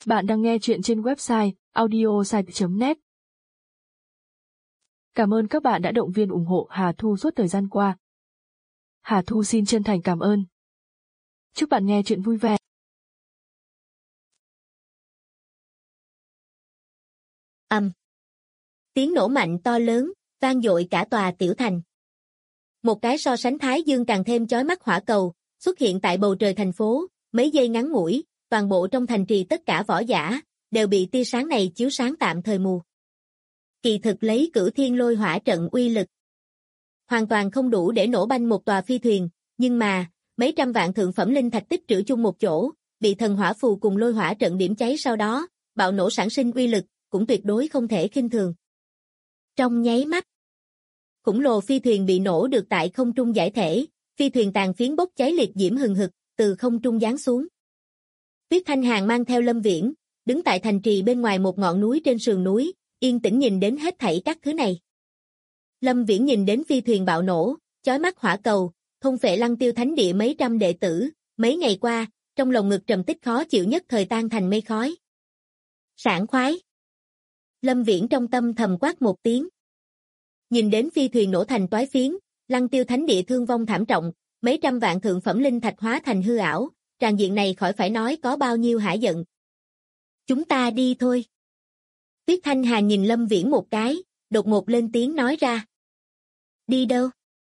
Bạn đang nghe chuyện trên website audiosite.net. Cảm ơn các bạn đã động viên ủng hộ Hà Thu suốt thời gian qua. Hà Thu xin chân thành cảm ơn. Chúc bạn nghe chuyện vui vẻ. Tiếng nổ mạnh to lớn, vang dội cả tòa tiểu thành. Một cái so sánh thái dương càng thêm chói mắt hỏa cầu, xuất hiện tại bầu trời thành phố, mấy giây ngắn ngủi, toàn bộ trong thành trì tất cả võ giả, đều bị tia sáng này chiếu sáng tạm thời mù. Kỳ thực lấy Cửu Thiên Lôi Hỏa trận uy lực, hoàn toàn không đủ để nổ banh một tòa phi thuyền, nhưng mà, mấy trăm vạn thượng phẩm linh thạch tích trữ chung một chỗ, bị thần hỏa phù cùng lôi hỏa trận điểm cháy sau đó, bạo nổ sản sinh uy lực, cũng tuyệt đối không thể khinh thường. Trong nháy mắt, khổng lồ phi thuyền bị nổ được tại không trung giải thể, phi thuyền tàn phiến bốc cháy liệt diễm hừng hực, từ không trung giáng xuống. Tuyết Thanh Hàn mang theo Lâm Viễn, đứng tại thành trì bên ngoài một ngọn núi trên sườn núi, yên tĩnh nhìn đến hết thảy các thứ này. Lâm Viễn nhìn đến phi thuyền bạo nổ, chói mắt hỏa cầu, thôn phệ Lăng Tiêu Thánh Địa mấy trăm đệ tử, mấy ngày qua, trong lồng ngực trầm tích khó chịu nhất thời tan thành mây khói. Sảng khoái. Lâm Viễn trong tâm thầm quát một tiếng. Nhìn đến phi thuyền nổ thành toái phiến, Lăng Tiêu Thánh Địa thương vong thảm trọng, mấy trăm vạn thượng phẩm linh thạch hóa thành hư ảo, tràng diện này khỏi phải nói có bao nhiêu hả giận. Chúng ta đi thôi. Tuyết Thanh Hàn nhìn Lâm Viễn một cái, đột ngột lên tiếng nói ra. Đi đâu?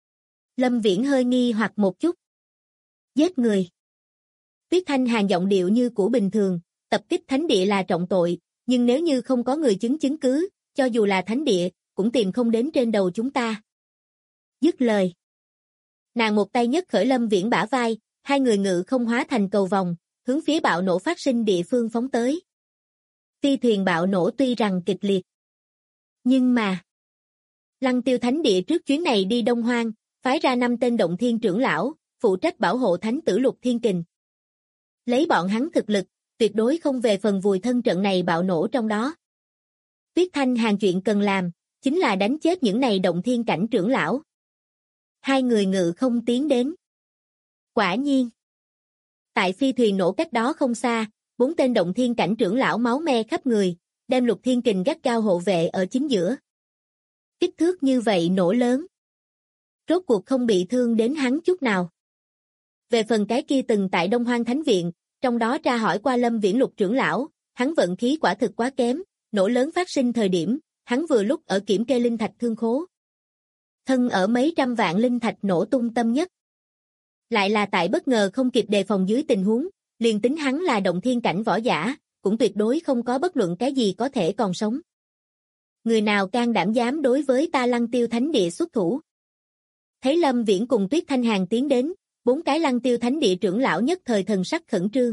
Lâm Viễn hơi nghi hoặc một chút. Giết người. Tuyết Thanh Hàn giọng điệu như của bình thường, tập kích thánh địa là trọng tội, nhưng nếu như không có người chứng cứ, cho dù là thánh địa, cũng tìm không đến trên đầu chúng ta. Dứt lời. Nàng một tay nhấc khởi Lâm Viễn bả vai, hai người ngự không hóa thành cầu vòng, hướng phía bạo nổ phát sinh địa phương phóng tới. Phi thuyền bạo nổ tuy rằng kịch liệt, nhưng mà Lăng Tiêu Thánh Địa trước chuyến này đi Đông Hoang, phái ra 5 tên động thiên trưởng lão, phụ trách bảo hộ thánh tử Lục Thiên Kình. Lấy bọn hắn thực lực, tuyệt đối không về phần vùi thân trận này bạo nổ trong đó. Tuyết Thanh Hàn chuyện cần làm, chính là đánh chết những này động thiên cảnh trưởng lão. Hai người ngự không tiến đến. Quả nhiên, tại phi thuyền nổ cách đó không xa, 4 tên động thiên cảnh trưởng lão máu me khắp người, đem Lục Thiên Kình gắt gao hộ vệ ở chính giữa. Kích thước như vậy nổ lớn, rốt cuộc không bị thương đến hắn chút nào. Về phần cái kia từng tại Đông Hoang Thánh Viện, trong đó tra hỏi qua Lâm Viễn Lục trưởng lão, hắn vận khí quả thực quá kém, nổ lớn phát sinh thời điểm, hắn vừa lúc ở kiểm kê linh thạch thương khố. Thân ở mấy trăm vạn linh thạch nổ tung tâm nhất. Lại là tại bất ngờ không kịp đề phòng dưới tình huống, liền tính hắn là động thiên cảnh võ giả, cũng tuyệt đối không có bất luận cái gì có thể còn sống. Người nào can đảm dám đối với ta Lăng Tiêu Thánh Địa xuất thủ? Thấy Lâm Viễn cùng Tuyết Thanh Hàn tiến đến, 4 cái Lăng Tiêu Thánh Địa trưởng lão nhất thời thần sắc khẩn trương.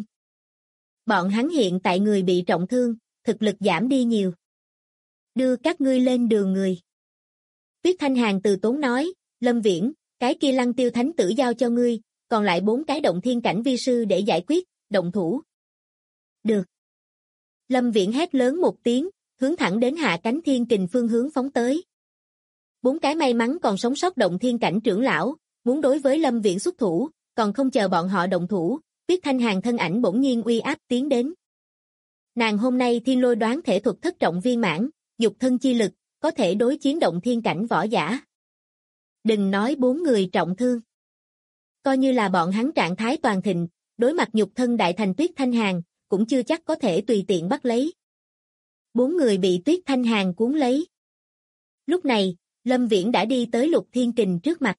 Bọn hắn hiện tại người bị trọng thương, thực lực giảm đi nhiều. Đưa các ngươi lên đường người. Tuyết Thanh Hàn từ tốn nói, Lâm Viễn, cái kia Lăng Tiêu Thánh tử giao cho ngươi, còn lại 4 cái động thiên cảnh vi sư để giải quyết, động thủ. Được. Lâm Viễn hét lớn một tiếng, hướng thẳng đến Hạ Cánh Thiên Kình phương hướng phóng tới. 4 cái may mắn còn sống sót động thiên cảnh trưởng lão, muốn đối với Lâm Viễn xuất thủ, còn không chờ bọn họ động thủ, Tuyết Thanh Hàn thân ảnh bỗng nhiên uy áp tiến đến. Nàng hôm nay thiên lôi đoán thể thuật thất trọng viên mãn, dục thân chi lực, có thể đối chiến động thiên cảnh võ giả. Đừng nói 4 người trọng thương. Coi như là bọn hắn trạng thái toàn thịnh, đối mặt nhục thân đại thành Tuyết Thanh Hàn, cũng chưa chắc có thể tùy tiện bắt lấy. 4 người bị Tuyết Thanh Hàn cuốn lấy. Lúc này, Lâm Viễn đã đi tới Lục Thiên Kình trước mặt.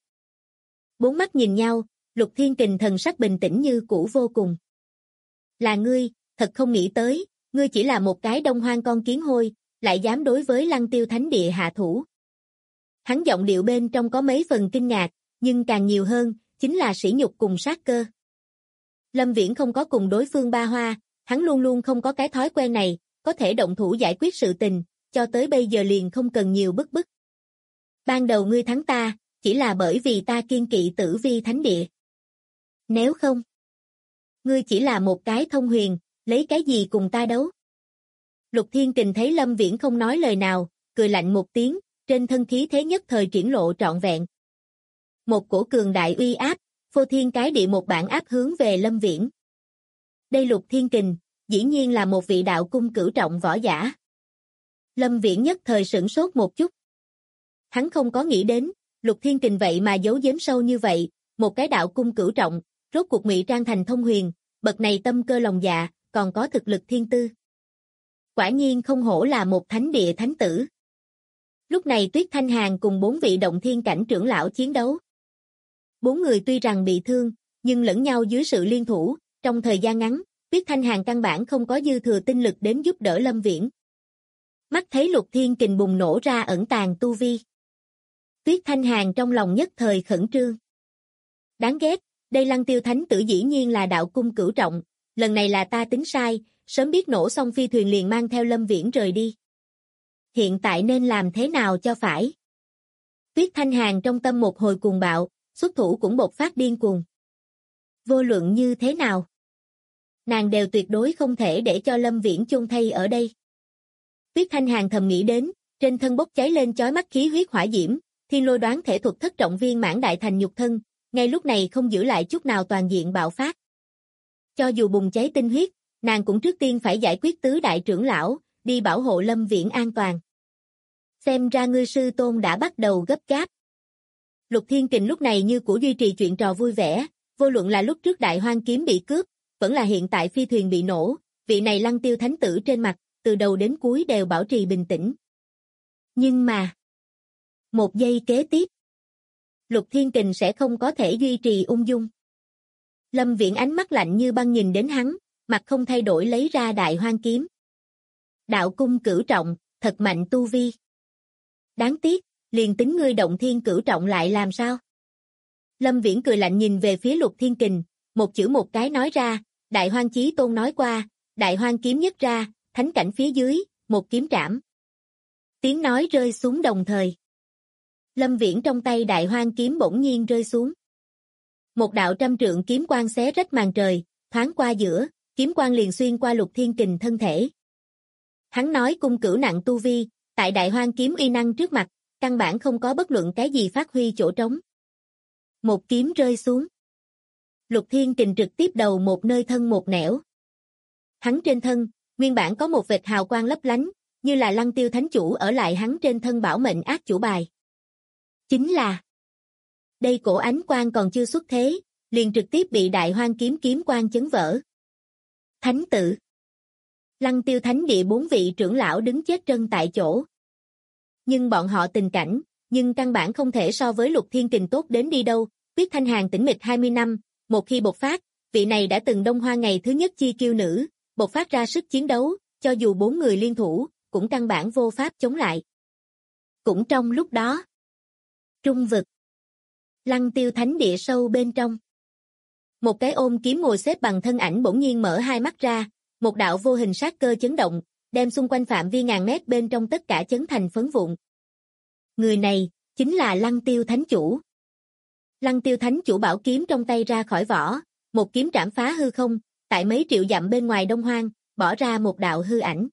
4 mắt nhìn nhau, Lục Thiên Kình thần sắc bình tĩnh như cũ vô cùng. Là ngươi, thật không nghĩ tới, ngươi chỉ là một cái Đông Hoang con kiến hôi, lại dám đối với Lăng Tiêu Thánh Địa hạ thủ. Hắn giọng điệu bên trong có mấy phần kinh ngạc, nhưng càng nhiều hơn, chính là sỉ nhục cùng sát cơ. Lâm Viễn không có cùng đối phương ba hoa, hắn luôn luôn không có cái thói quen này, có thể động thủ giải quyết sự tình, cho tới bây giờ liền không cần nhiều bức. Ban đầu ngươi thắng ta, chỉ là bởi vì ta kiên kỵ Tử Vi Thánh Địa. Nếu không, ngươi chỉ là một cái thông huyền, lấy cái gì cùng ta đấu? Lục Thiên Kình thấy Lâm Viễn không nói lời nào, cười lạnh một tiếng, trên thân khí thế nhất thời triển lộ trọn vẹn. Một cổ cường đại uy áp, phô thiên cái địa một bản áp hướng về Lâm Viễn. Đây Lục Thiên Kình, dĩ nhiên là một vị đạo cung cửu trọng võ giả. Lâm Viễn nhất thời sửng sốt một chút. Hắn không có nghĩ đến, Lục Thiên Kình vậy mà giấu giếm sâu như vậy, một cái đạo cung cửu trọng, rốt cuộc ngụy trang thành thông huyền, bậc này tâm cơ lòng dạ, còn có thực lực thiên tư. Quả nhiên không hổ là một thánh địa thánh tử. Lúc này Tuyết Thanh Hàn cùng 4 vị động thiên cảnh trưởng lão chiến đấu. 4 người tuy rằng bị thương, nhưng lẫn nhau dưới sự liên thủ, trong thời gian ngắn, Tuyết Thanh Hàn căn bản không có dư thừa tinh lực đến giúp đỡ Lâm Viễn. Mắt thấy Lục Thiên Kình bùng nổ ra ẩn tàng tu vi. Tuyết Thanh Hàn trong lòng nhất thời khẩn trương. Đáng ghét, đây Lăng Tiêu Thánh tử dĩ nhiên là đạo cung cửu trọng, lần này là ta tính sai, sớm biết nổ xong phi thuyền liền mang theo Lâm Viễn rời đi. Hiện tại nên làm thế nào cho phải? Tuyết Thanh Hàn trong tâm một hồi cuồng bạo, xuất thủ cũng bộc phát điên cuồng. Vô luận như thế nào? Nàng đều tuyệt đối không thể để cho Lâm Viễn chôn thây ở đây. Tuyết Thanh Hàn thầm nghĩ đến, trên thân bốc cháy lên chói mắt khí huyết hỏa diễm, thiên lôi đoán thể thuật thất trọng viên mãn đại thành nhục thân, ngay lúc này không giữ lại chút nào toàn diện bạo phát. Cho dù bùng cháy tinh huyết, nàng cũng trước tiên phải giải quyết tứ đại trưởng lão, đi bảo hộ Lâm Viễn an toàn. Xem ra ngươi sư tôn đã bắt đầu gấp gáp. Lục Thiên Kình lúc này như của duy trì chuyện trò vui vẻ, vô luận là lúc trước Đại Hoang kiếm bị cướp, vẫn là hiện tại phi thuyền bị nổ, vị này Lăng Tiêu Thánh tử trên mặt, từ đầu đến cuối đều bảo trì bình tĩnh. Nhưng mà, một giây kế tiếp, Lục Thiên Kình sẽ không có thể duy trì ung dung. Lâm Viễn ánh mắt lạnh như băng nhìn đến hắn, mặt không thay đổi lấy ra Đại Hoang kiếm. Đạo cung cửu trọng, thật mạnh tu vi. Đáng tiếc, liền tính ngươi động thiên cửu trọng lại làm sao? Lâm Viễn cười lạnh nhìn về phía Lục Thiên Kình, một chữ một cái nói ra, Đại Hoang Chí Tôn nói qua, Đại Hoang kiếm nhất ra, thánh cảnh phía dưới, một kiếm trảm. Tiếng nói rơi xuống đồng thời. Lâm Viễn trong tay Đại Hoang kiếm bỗng nhiên rơi xuống. Một đạo trăm trượng kiếm quang xé rách màn trời, thoáng qua giữa, kiếm quang liền xuyên qua Lục Thiên Kình thân thể. Hắn nói cung cửu nặng tu vi, tại Đại Hoang kiếm uy năng trước mặt, căn bản không có bất luận cái gì phát huy chỗ trống. Một kiếm rơi xuống. Lục Thiên Kình trực tiếp đầu một nơi thân một nẻo. Hắn trên thân, nguyên bản có một vệt hào quang lấp lánh, như là Lăng Tiêu Thánh chủ ở lại hắn trên thân bảo mệnh ác chủ bài. Chính là, đây cổ ánh quang còn chưa xuất thế, liền trực tiếp bị Đại Hoang kiếm kiếm quang chấn vỡ. Thánh tử. Lăng Tiêu Thánh địa 4 vị trưởng lão đứng chết trân tại chỗ. Nhưng bọn họ tình cảnh, nhưng căn bản không thể so với Lục Thiên Kình tốt đến đi đâu. Tuyết Thanh Hàn tĩnh mịch 20 năm, một khi bộc phát, vị này đã từng Đông Hoa ngày thứ nhất chi kiêu nữ, bộc phát ra sức chiến đấu, cho dù 4 người liên thủ, cũng căn bản vô pháp chống lại. Cũng trong lúc đó, trung vực, Lăng Tiêu Thánh địa sâu bên trong. Một cái ôm kiếm ngồi xếp bằng thân ảnh bỗng nhiên mở hai mắt ra, một đạo vô hình sát cơ chấn động, đem xung quanh phạm vi ngàn mét bên trong tất cả chấn thành phấn vụn. Người này, chính là Lăng Tiêu Thánh chủ. Lăng Tiêu Thánh chủ bảo kiếm trong tay ra khỏi vỏ, một kiếm trảm phá hư không, tại mấy triệu dặm bên ngoài Đông Hoang, bỏ ra một đạo hư ảnh.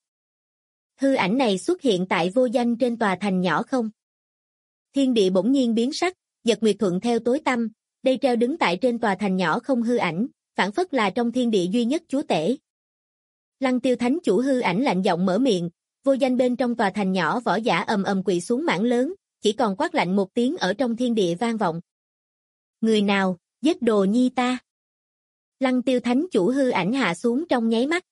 Hư ảnh này xuất hiện tại vô danh trên tòa thành nhỏ không. Thiên địa bỗng nhiên biến sắc, Nhật Nguyệt thuận theo tối tăm, đây treo đứng tại trên tòa thành nhỏ không hư ảnh, phản phất là trong thiên địa duy nhất chúa tể. Lăng Tiêu Thánh chủ hư ảnh lạnh giọng mở miệng, vô danh bên trong tòa thành nhỏ võ giả ầm ầm quỳ xuống mảng lớn, chỉ còn quát lạnh một tiếng ở trong thiên địa vang vọng. Người nào, giết đồ nhi ta? Lăng Tiêu Thánh chủ hư ảnh hạ xuống trong nháy mắt.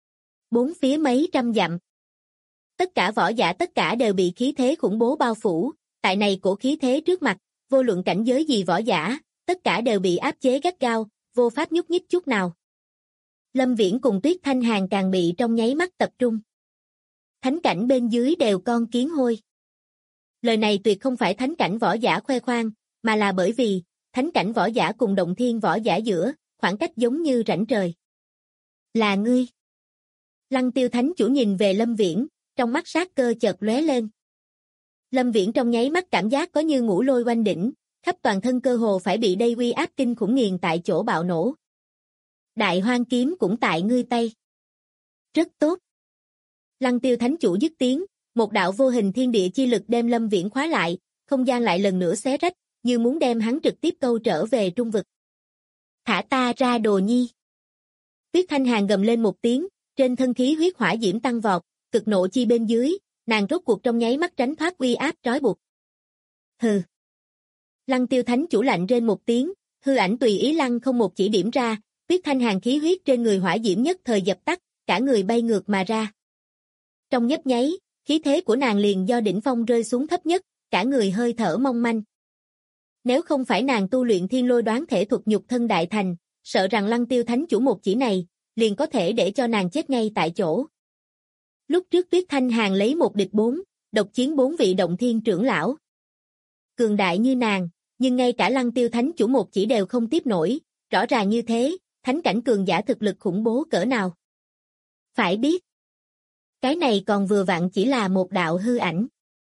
4 phía mấy trăm dặm. Tất cả võ giả tất cả đều bị khí thế khủng bố bao phủ, tại này cổ khí thế trước mặt, vô luận cảnh giới gì võ giả, tất cả đều bị áp chế gắt gao, vô pháp nhúc nhích chút nào. Lâm Viễn cùng Tuyết Thanh Hàn càng bị trong nháy mắt tập trung. Thánh cảnh bên dưới đều con kiến hôi. Lời này tuyệt không phải thánh cảnh võ giả khoe khoang, mà là bởi vì, thánh cảnh võ giả cùng động thiên võ giả giữa, khoảng cách giống như rãnh trời. Là ngươi. Lăng Tiêu Thánh chủ nhìn về Lâm Viễn, trong mắt sát cơ chợt lóe lên. Lâm Viễn trong nháy mắt cảm giác có như ngũ lôi oanh đỉnh, khắp toàn thân cơ hồ phải bị đây uy áp kinh khủng nghiền tại chỗ bạo nổ. Đại Hoang kiếm cũng tại ngươi tay. Rất tốt. Lăng Tiêu Thánh chủ dứt tiếng, một đạo vô hình thiên địa chi lực đem Lâm Viễn khóa lại, không gian lại lần nữa xé rách, như muốn đem hắn trực tiếp câu trở về trung vực. Thả ta ra đồ nhi. Tuyết Thanh Hàn gầm lên một tiếng, Trên thân khí huyết hỏa diễm tăng vọt, cực nộ chi bên dưới, nàng rốt cuộc trong nháy mắt tránh thoát uy áp trói buộc. Hừ. Lăng Tiêu Thánh chủ lạnh rên một tiếng, hư ảnh tùy ý lăng không một chỉ điểm ra, Tuyết Thanh Hàn khí huyết trên người hỏa diễm nhất thời dập tắt, cả người bay ngược mà ra. Trong nhấp nháy, khí thế của nàng liền do đỉnh phong rơi xuống thấp nhất, cả người hơi thở mong manh. Nếu không phải nàng tu luyện thiên lôi đoán thể thuật nhục thân đại thành, sợ rằng Lăng Tiêu Thánh chủ một chỉ này, liền có thể để cho nàng chết ngay tại chỗ. Lúc trước Tuyết Thanh Hàn lấy 1 địch 4, độc chiến 4 vị động thiên trưởng lão. Cường đại như nàng, nhưng ngay cả Lăng Tiêu Thánh chủ một chỉ đều không tiếp nổi, rõ ràng như thế, thánh cảnh cường giả thực lực khủng bố cỡ nào. Phải biết, cái này còn vừa vặn chỉ là một đạo hư ảnh.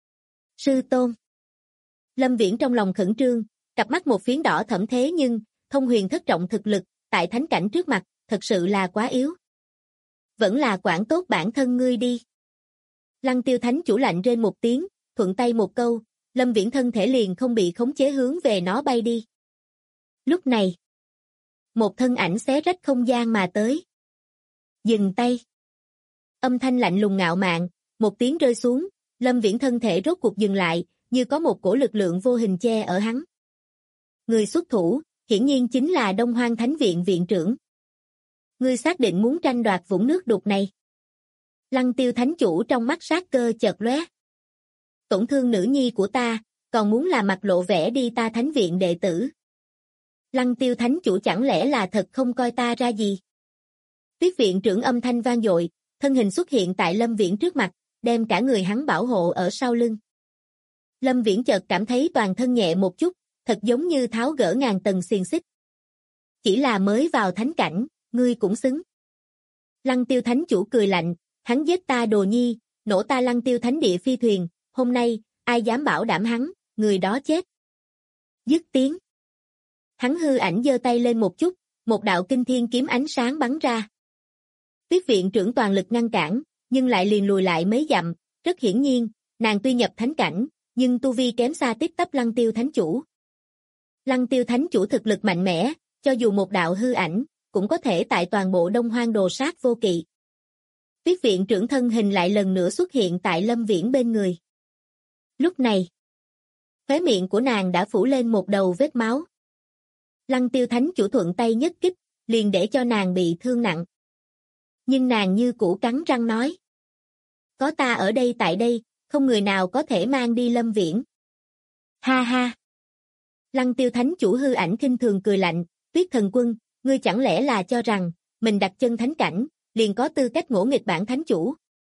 Sư tôn. Lâm Viễn trong lòng khẩn trương, cặp mắt một phiến đỏ thẫm thế nhưng, thông huyền thất trọng thực lực, tại thánh cảnh trước mặt, thật sự là quá yếu. Vẫn là quản tốt bản thân ngươi đi. Lăng Tiêu Thánh chủ lạnh rên một tiếng, thuận tay một câu, Lâm Viễn thân thể liền không bị khống chế hướng về nó bay đi. Lúc này, một thân ảnh xé rách không gian mà tới. Dừng tay. Âm thanh lạnh lùng ngạo mạn, một tiếng rơi xuống, Lâm Viễn thân thể rốt cuộc dừng lại, như có một cổ lực lượng vô hình che ở hắn. Người xuất thủ, hiển nhiên chính là Đông Hoang Thánh Viện viện trưởng. Ngươi xác định muốn tranh đoạt vũng nước đục này. Lăng Tiêu Thánh chủ trong mắt sát cơ chợt lóe. Tổn thương nữ nhi của ta, còn muốn làm mặt lộ vẻ đi ta Thánh Viện đệ tử. Lăng Tiêu Thánh chủ chẳng lẽ là thật không coi ta ra gì? Tuyết viện trưởng âm thanh vang dội, thân hình xuất hiện tại Lâm Viễn trước mặt, đem cả người hắn bảo hộ ở sau lưng. Lâm Viễn chợt cảm thấy toàn thân nhẹ một chút, thật giống như tháo gỡ ngàn tầng xiềng xích. Chỉ là mới vào thánh cảnh, ngươi cũng xứng. Lăng Tiêu Thánh chủ cười lạnh, hắn giết ta đồ nhi, nổ ta Lăng Tiêu Thánh địa phi thuyền, hôm nay, ai dám bảo đảm hắn, người đó chết. Dứt tiếng. Hắn hư ảnh giơ tay lên một chút, một đạo kinh thiên kiếm ánh sáng bắn ra. Tuyết viện trưởng toàn lực ngăn cản, nhưng lại liền lùi lại mấy dặm, rất hiển nhiên, nàng tuy nhập thánh cảnh, nhưng tu vi kém xa tiếp tắp Lăng Tiêu Thánh chủ. Lăng Tiêu Thánh chủ thực lực mạnh mẽ, cho dù một đạo hư ảnh, cũng có thể tại toàn bộ Đông Hoang đồ sát vô kỵ. Tuyết viện trưởng thân hình lại lần nữa xuất hiện tại Lâm Viễn bên người. Lúc này, khóe miệng của nàng đã phủ lên một đầu vết máu. Lăng Tiêu Thánh chủ thuận tay nhất kích, liền để cho nàng bị thương nặng. Nhưng nàng như cũ cắn răng nói. Có ta ở đây tại đây, không người nào có thể mang đi Lâm Viễn. Ha ha! Lăng Tiêu Thánh chủ hư ảnh khinh thường cười lạnh, Tuyết thần quân, ngươi chẳng lẽ là cho rằng, mình đặt chân thánh cảnh, liền có tư cách ngỗ nghịch bản thánh chủ.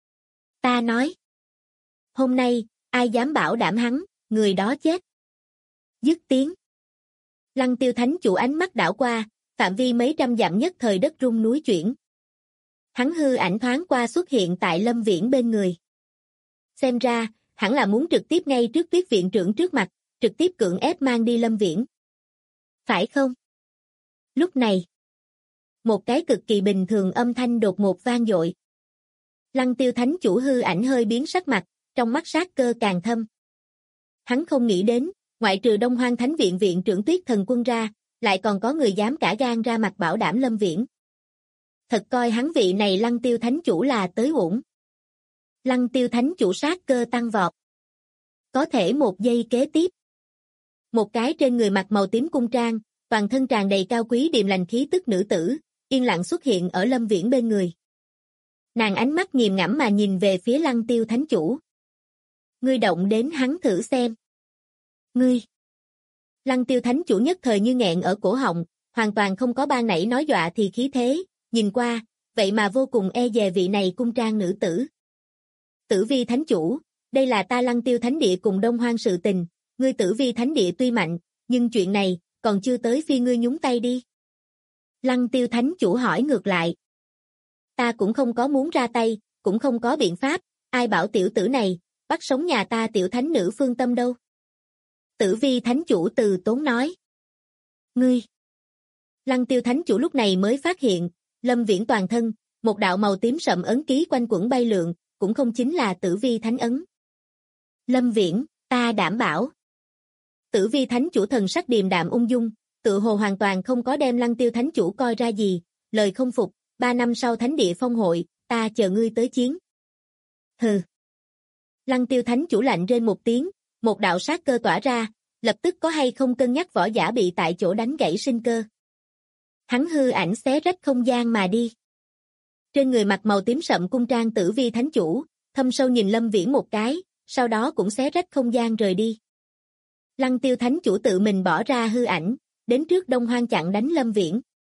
Ta nói. Hôm nay, ai dám bảo đảm hắn, người đó chết. Dứt tiếng. Lăng Tiêu Thánh chủ ánh mắt đảo qua, phạm vi mấy trăm dặm nhất thời đất rung núi chuyển. Hắn hư ảnh thoáng qua xuất hiện tại Lâm Viễn bên người. Xem ra, hẳn là muốn trực tiếp ngay trước Tuyết viện trưởng trước mặt, trực tiếp cưỡng ép mang đi Lâm Viễn. Phải không? Lúc này, một cái cực kỳ bình thường âm thanh đột ngột vang dội. Lăng Tiêu Thánh chủ hư ảnh hơi biến sắc mặt, trong mắt sát cơ càng thâm. Hắn không nghĩ đến, ngoại trừ Đông Hoang Thánh Viện viện trưởng Tuyết thần quân ra, lại còn có người dám cả gan ra mặt bảo đảm Lâm Viễn. Thật coi hắn vị này Lăng Tiêu Thánh chủ là tới uổng. Lăng Tiêu Thánh chủ sát cơ tăng vọt. Có thể một giây kế tiếp. Một cái trên người mặc màu tím cung trang, toàn thân tràn đầy cao quý điềm lành khí tức nữ tử, yên lặng xuất hiện ở Lâm Viễn bên người. Nàng ánh mắt nghiền ngẫm mà nhìn về phía Lăng Tiêu Thánh chủ. Ngươi động đến hắn thử xem. Ngươi. Lăng Tiêu Thánh chủ nhất thời như nghẹn ở cổ họng, hoàn toàn không có ban nãy nói dọa thì khí thế, nhìn qua, vậy mà vô cùng e dè vị này cung trang nữ tử. Tử Vi Thánh chủ, đây là ta Lăng Tiêu Thánh địa cùng Đông Hoang sự tình, ngươi Tử Vi Thánh địa tuy mạnh, nhưng chuyện này, còn chưa tới phi ngươi nhúng tay đi. Lăng Tiêu Thánh chủ hỏi ngược lại. Ta cũng không có muốn ra tay, cũng không có biện pháp, ai bảo tiểu tử này, bắt sống nhà ta tiểu thánh nữ Phương Tâm đâu. Tử Vi Thánh chủ từ tốn nói. Ngươi. Lăng Tiêu Thánh chủ lúc này mới phát hiện, Lâm Viễn toàn thân, một đạo màu tím sậm ấn ký quanh quẩn bay lượn, cũng không chính là Tử Vi Thánh ấn. Lâm Viễn, ta đảm bảo. Tử Vi Thánh chủ thần sắc điềm đạm ung dung, tự hồ hoàn toàn không có đem Lăng Tiêu Thánh chủ coi ra gì, lời không phục, 3 năm sau Thánh địa phong hội, ta chờ ngươi tới chiến. Hừ. Lăng Tiêu Thánh chủ lạnh rên một tiếng, một đạo sát cơ tỏa ra, lập tức có hay không cân nhắc võ giả bị tại chỗ đánh gãy sinh cơ. Hắn hư ảnh xé rách không gian mà đi. Trên người mặc màu tím sậm cung trang Tử Vi Thánh chủ, thâm sâu nhìn Lâm Viễn một cái, sau đó cũng xé rách không gian rời đi. Lăng Tiêu Thánh chủ tự mình bỏ ra hư ảnh, đến trước Đông Hoang chặn đánh Lâm Viễn.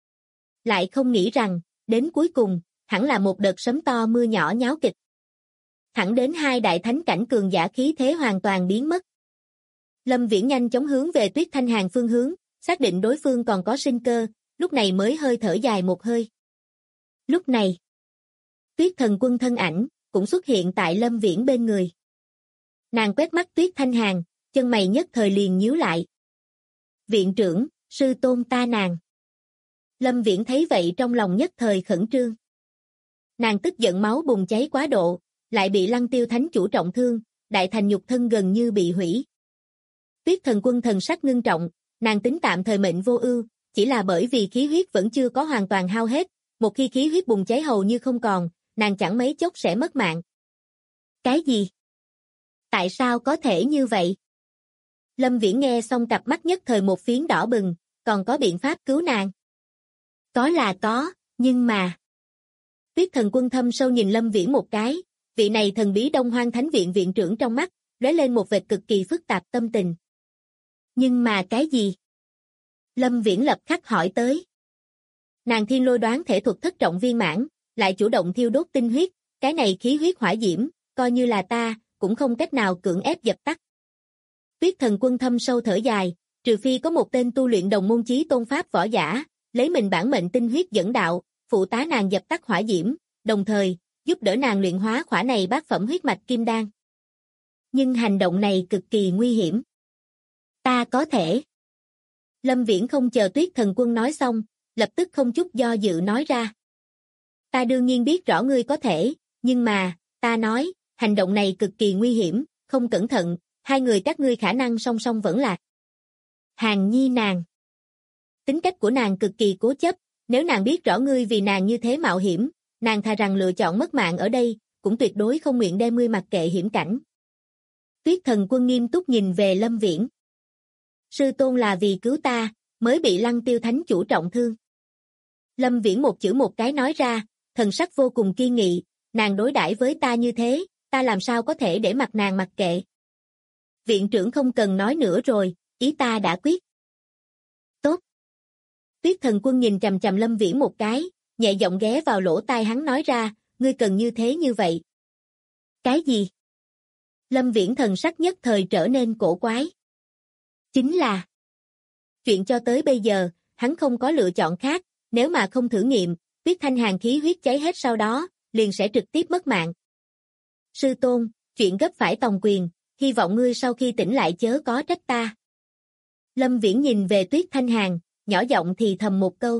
Lại không nghĩ rằng, đến cuối cùng, hẳn là một đợt sấm to mưa nhỏ nháo kịch. Thẳng đến hai đại thánh cảnh cường giả khí thế hoàn toàn biến mất. Lâm Viễn nhanh chóng hướng về Tuyết Thanh Hàn phương hướng, xác định đối phương còn có sinh cơ, lúc này mới hơi thở dài một hơi. Lúc này, Tuyết Thần Quân thân ảnh, cũng xuất hiện tại Lâm Viễn bên người. Nàng quét mắt Tuyết Thanh Hàn, chân mày nhất thời liền nhíu lại. Viện trưởng, sư tôn ta nàng. Lâm Viễn thấy vậy trong lòng nhất thời khẩn trương. Nàng tức giận máu bùng cháy quá độ, lại bị Lăng Tiêu Thánh chủ trọng thương, đại thành nhục thân gần như bị hủy. Tuyết Thần Quân thần sắc ngưng trọng, nàng tính tạm thời mệnh vô ưu, chỉ là bởi vì khí huyết vẫn chưa có hoàn toàn hao hết, một khi khí huyết bùng cháy hầu như không còn, nàng chẳng mấy chốc sẽ mất mạng. Cái gì? Tại sao có thể như vậy? Lâm Viễn nghe xong cặp mắt nhất thời một phiến đỏ bừng, còn có biện pháp cứu nàng? Có là có, nhưng mà... Tuyết Thần Quân thâm sâu nhìn Lâm Viễn một cái, vị này thần bí Đông Hoang Thánh viện viện trưởng trong mắt, lóe lên một vệt cực kỳ phức tạp tâm tình. Nhưng mà cái gì? Lâm Viễn lập khắc hỏi tới. Nàng thiên lôi đoán thể thuật thất trọng viên mãn, lại chủ động thiêu đốt tinh huyết, cái này khí huyết hỏa diễm, coi như là ta, cũng không cách nào cưỡng ép dập tắt. Tuyết Thần Quân thâm sâu thở dài, trừ phi có một tên tu luyện đồng môn chí tôn pháp võ giả, lấy mình bản mệnh tinh huyết dẫn đạo, phụ tá nàng dập tắt hỏa diễm, đồng thời, giúp đỡ nàng luyện hóa khỏa này bát phẩm huyết mạch kim đan. Nhưng hành động này cực kỳ nguy hiểm. Ta có thể. Lâm Viễn không chờ Tuyết Thần Quân nói xong, lập tức không chút do dự nói ra. Ta đương nhiên biết rõ ngươi có thể, nhưng mà, ta nói, hành động này cực kỳ nguy hiểm, không cẩn thận, hai người các ngươi khả năng song song vẫn lạc. Hàn Nhi nàng. Tính cách của nàng cực kỳ cố chấp, nếu nàng biết rõ ngươi vì nàng như thế mạo hiểm, nàng thà rằng lựa chọn mất mạng ở đây, cũng tuyệt đối không nguyện đem ngươi mặc kệ hiểm cảnh. Tuyết Thần Quân nghiêm túc nhìn về Lâm Viễn. Sư tôn là vì cứu ta, mới bị Lăng Tiêu Thánh chủ trọng thương. Lâm Viễn một chữ một cái nói ra, thần sắc vô cùng kiên nghị, nàng đối đãi với ta như thế, ta làm sao có thể để mặc nàng mặc kệ. Viện trưởng không cần nói nữa rồi, ý ta đã quyết. Tốt. Tuyết Thần Quân nhìn chằm chằm Lâm Viễn một cái, nhẹ giọng ghé vào lỗ tai hắn nói ra, ngươi cần như thế như vậy. Cái gì? Lâm Viễn thần sắc nhất thời trở nên cổ quái. Chính là, chuyện cho tới bây giờ, hắn không có lựa chọn khác, nếu mà không thử nghiệm, Tuyết Thanh Hàn khí huyết cháy hết sau đó, liền sẽ trực tiếp mất mạng. Sư tôn, chuyện gấp phải tòng quyền, hy vọng ngươi sau khi tỉnh lại chớ có trách ta. Lâm Viễn nhìn về Tuyết Thanh Hàn, nhỏ giọng thì thầm một câu.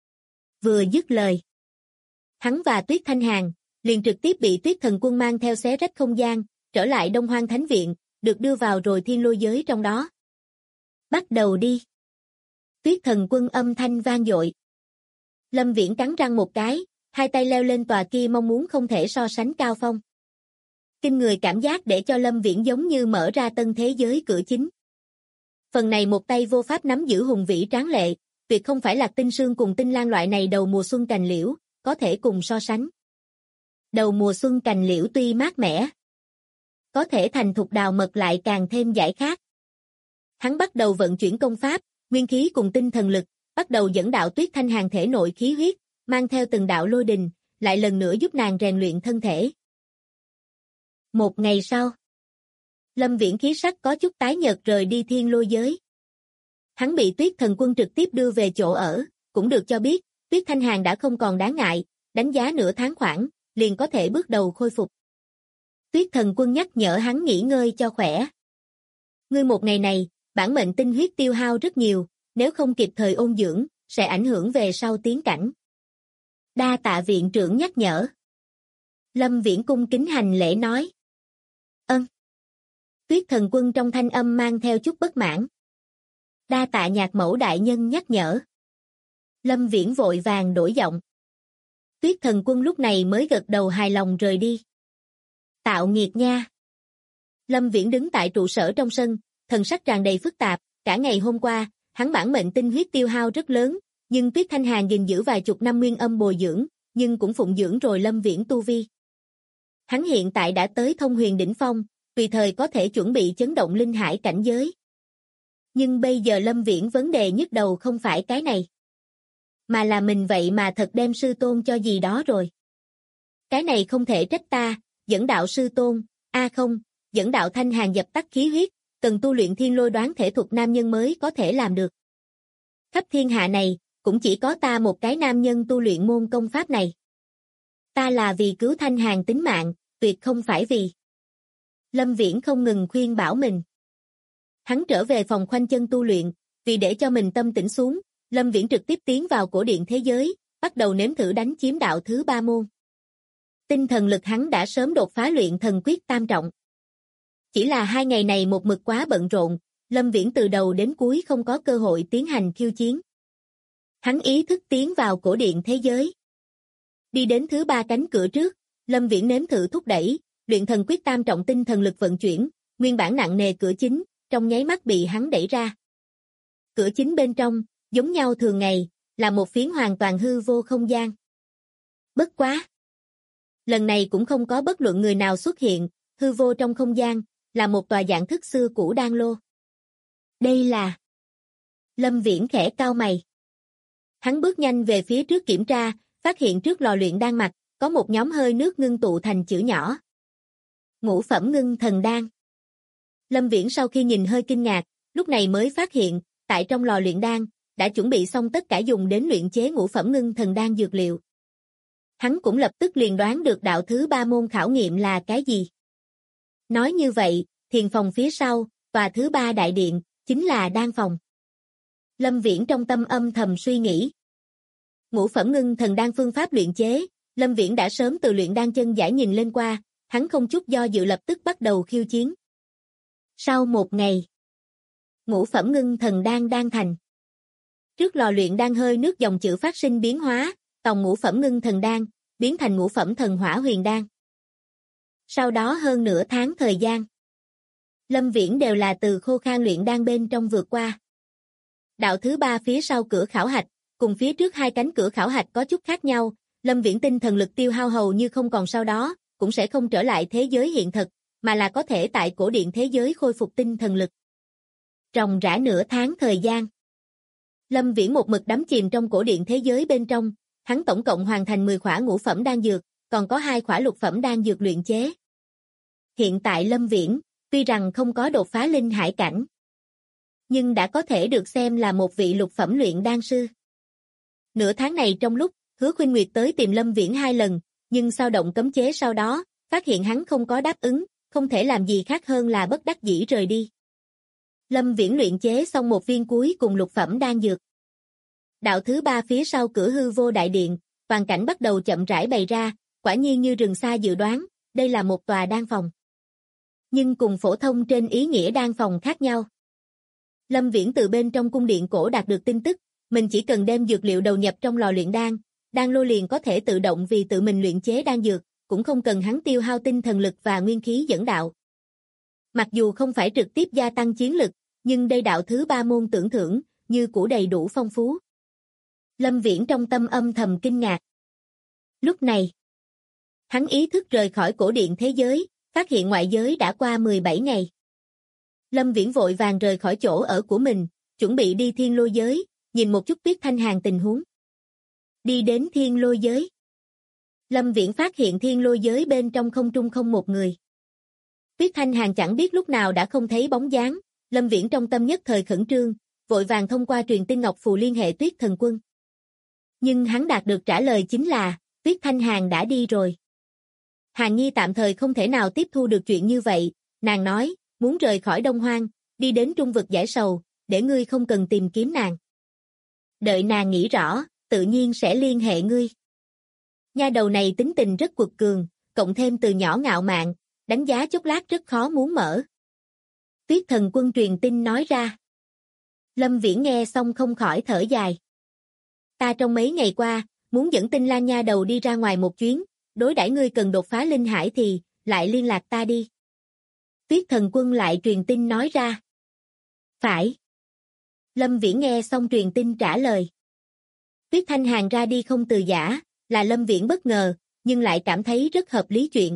Vừa dứt lời, hắn và Tuyết Thanh Hàn liền trực tiếp bị Tuyết Thần Quân mang theo xé rách không gian, trở lại Đông Hoang Thánh viện, được đưa vào rồi thiên lôi giới trong đó. Bắt đầu đi. Tuyết Thần Quân âm thanh vang dội. Lâm Viễn cắn răng một cái, hai tay leo lên tòa kia mong muốn không thể so sánh cao phong. Kinh người cảm giác để cho Lâm Viễn giống như mở ra tân thế giới cửa chính. Phần này một tay vô pháp nắm giữ hùng vĩ tráng lệ, tuyệt không phải Lạc Tinh Sương cùng Tinh Lan loại này đầu mùa xuân cành liễu, có thể cùng so sánh. Đầu mùa xuân cành liễu tuy mát mẻ, có thể thành thục đào mật lại càng thêm giải khát. Hắn bắt đầu vận chuyển công pháp, nguyên khí cùng tinh thần lực, bắt đầu dẫn đạo Tuyết Thanh Hàn thể nội khí huyết, mang theo từng đạo lôi đình, lại lần nữa giúp nàng rèn luyện thân thể. Một ngày sau, Lâm Viễn khí sắc có chút tái nhợt rời đi thiên lôi giới. Hắn bị Tuyết Thần Quân trực tiếp đưa về chỗ ở, cũng được cho biết, Tuyết Thanh Hàn đã không còn đáng ngại, đánh giá nửa tháng khoảng, liền có thể bước đầu khôi phục. Tuyết Thần Quân nhắc nhở hắn nghỉ ngơi cho khỏe. Ngươi một ngày này, bản mệnh tinh huyết tiêu hao rất nhiều, nếu không kịp thời ôn dưỡng, sẽ ảnh hưởng về sau tiến cảnh. Đa tạ viện trưởng nhắc nhở. Lâm Viễn cung kính hành lễ nói. Ân. Tuyết Thần Quân trong thanh âm mang theo chút bất mãn. Đa tạ Nhạc Mẫu đại nhân nhắc nhở. Lâm Viễn vội vàng đổi giọng. Tuyết Thần Quân lúc này mới gật đầu hài lòng rời đi. Tạo nghiệt nha. Lâm Viễn đứng tại trụ sở trong sân, thần sắc tràn đầy phức tạp, cả ngày hôm qua, hắn bản mệnh tinh huyết tiêu hao rất lớn, nhưng Tuyết Thanh Hàn gìn giữ vài chục năm nguyên âm bồi dưỡng, nhưng cũng phụng dưỡng rồi Lâm Viễn tu vi. Hắn hiện tại đã tới thông huyền đỉnh phong, tùy thời có thể chuẩn bị chấn động linh hải cảnh giới. Nhưng bây giờ Lâm Viễn vấn đề nhức đầu không phải cái này, mà là mình vậy mà thật đem sư tôn cho gì đó rồi. Cái này không thể trách ta, dẫn đạo sư tôn, không, dẫn đạo Thanh Hàn dập tắt khí huyết, cần tu luyện thiên lôi đoán thể thuật nam nhân mới có thể làm được. Khắp thiên hạ này, cũng chỉ có ta một cái nam nhân tu luyện môn công pháp này. Ta là vì cứu Thanh Hàn tính mạng, tuyệt không phải vì. Lâm Viễn không ngừng khuyên bảo mình. Hắn trở về phòng khoanh chân tu luyện, vì để cho mình tâm tĩnh xuống, Lâm Viễn trực tiếp tiến vào cổ điện thế giới, bắt đầu nếm thử đánh chiếm đạo thứ 3 môn. Tinh thần lực hắn đã sớm đột phá luyện thần quyết tam trọng. Chỉ là 2 ngày này một mực quá bận rộn, Lâm Viễn từ đầu đến cuối không có cơ hội tiến hành khiêu chiến. Hắn ý thức tiến vào cổ điện thế giới. Đi đến thứ 3 cánh cửa trước, Lâm Viễn nếm thử thúc đẩy, luyện thần quyết tam trọng tinh thần lực vận chuyển, nguyên bản nặng nề cửa chính, trong nháy mắt bị hắn đẩy ra. Cửa chính bên trong, giống nhau thường ngày, là một phiến hoàn toàn hư vô không gian. Bất quá! Lần này cũng không có bất luận người nào xuất hiện, hư vô trong không gian, là một tòa dạng thức xưa cũ đan lô. Đây là... Lâm Viễn khẽ cau mày. Hắn bước nhanh về phía trước kiểm tra, phát hiện trước lò luyện đan mặt, có một nhóm hơi nước ngưng tụ thành chữ nhỏ. Ngũ phẩm ngưng thần đan. Lâm Viễn sau khi nhìn hơi kinh ngạc, lúc này mới phát hiện, tại trong lò luyện đan, đã chuẩn bị xong tất cả dùng đến luyện chế ngũ phẩm ngưng thần đan dược liệu. Hắn cũng lập tức liền đoán được đạo thứ 3 môn khảo nghiệm là cái gì. Nói như vậy, thiền phòng phía sau, tòa thứ 3 đại điện, chính là đan phòng. Lâm Viễn trong tâm âm thầm suy nghĩ. Ngũ phẩm ngưng thần đan phương pháp luyện chế, Lâm Viễn đã sớm từ luyện đan chân giải nhìn lên qua, hắn không chút do dự lập tức bắt đầu khiêu chiến. Sau 1 ngày, ngũ phẩm ngưng thần đan đan thành. Trước lò luyện đan hơi nước dòng chữ phát sinh biến hóa, tòng ngũ phẩm ngưng thần đan, biến thành ngũ phẩm thần hỏa huyền đan. Sau đó hơn nửa tháng thời gian, Lâm Viễn đều là từ khô khan luyện đan bên trong vượt qua. Đạo thứ 3 phía sau cửa khảo hạch, cùng phía trước 2 cánh cửa khảo hạch có chút khác nhau, Lâm Viễn tinh thần lực tiêu hao hầu như không còn, sau đó cũng sẽ không trở lại thế giới hiện thực, mà là có thể tại cổ điện thế giới khôi phục tinh thần lực. Ròng rã nửa tháng thời gian, Lâm Viễn một mực đắm chìm trong cổ điện thế giới bên trong, hắn tổng cộng hoàn thành 10 khỏa ngũ phẩm đan dược, còn có 2 khỏa lục phẩm đan dược luyện chế. Hiện tại Lâm Viễn, tuy rằng không có đột phá linh hải cảnh, nhưng đã có thể được xem là một vị lục phẩm luyện đan sư. Nửa tháng này trong lúc, Hứa Khuynh Nguyệt tới tìm Lâm Viễn 2 lần, nhưng sao động cấm chế sau đó, phát hiện hắn không có đáp ứng, không thể làm gì khác hơn là bất đắc dĩ rời đi. Lâm Viễn luyện chế xong một viên cuối cùng lục phẩm đan dược. Đạo thứ 3 phía sau cửa hư vô đại điện, toàn cảnh bắt đầu chậm rãi bày ra, quả nhiên như rừng xa dự đoán, đây là một tòa đan phòng. Nhưng cùng phổ thông trên ý nghĩa đan phòng khác nhau. Lâm Viễn từ bên trong cung điện cổ đạt được tin tức, mình chỉ cần đem dược liệu đầu nhập trong lò luyện đan, đan lô liền có thể tự động vì tự mình luyện chế đan dược, cũng không cần hắn tiêu hao tinh thần lực và nguyên khí dẫn đạo. Mặc dù không phải trực tiếp gia tăng chiến lực, nhưng đây đạo thứ 3 môn tưởng thưởng, như cũ đầy đủ phong phú. Lâm Viễn trong tâm âm thầm kinh ngạc. Lúc này, hắn ý thức rời khỏi cổ điện thế giới, phát hiện ngoại giới đã qua 17 ngày. Lâm Viễn vội vàng rời khỏi chỗ ở của mình, chuẩn bị đi thiên lôi giới, nhìn một chút Tuyết Thanh Hàn tình huống. Đi đến thiên lôi giới. Lâm Viễn phát hiện thiên lôi giới bên trong không trung không một người. Tuyết Thanh Hàn chẳng biết lúc nào đã không thấy bóng dáng, Lâm Viễn trong tâm nhất thời khẩn trương, vội vàng thông qua truyền tin ngọc phù liên hệ Tuyết Thần Quân. Nhưng hắn đạt được trả lời chính là, Tuyết Thanh Hàn đã đi rồi. Hàn Nhi tạm thời không thể nào tiếp thu được chuyện như vậy, nàng nói, muốn rời khỏi Đông Hoang, đi đến trung vực giải sầu, để ngươi không cần tìm kiếm nàng. Đợi nàng nghĩ rõ, tự nhiên sẽ liên hệ ngươi. Nha đầu này tính tình rất quật cường, cộng thêm từ nhỏ ngạo mạn, đánh giá chốc lát rất khó muốn mở. Tuyết Thần Quân truyền tin nói ra. Lâm Viễn nghe xong không khỏi thở dài. Ta trong mấy ngày qua, muốn dẫn Tinh Lan nha đầu đi ra ngoài một chuyến, đối đãi ngươi cần đột phá linh hải thì, lại liên lạc ta đi. Tuyết Thần Quân lại truyền tin nói ra. Phải. Lâm Viễn nghe xong truyền tin trả lời. Tuyết Thanh Hàn ra đi không từ giã, là Lâm Viễn bất ngờ, nhưng lại cảm thấy rất hợp lý chuyện.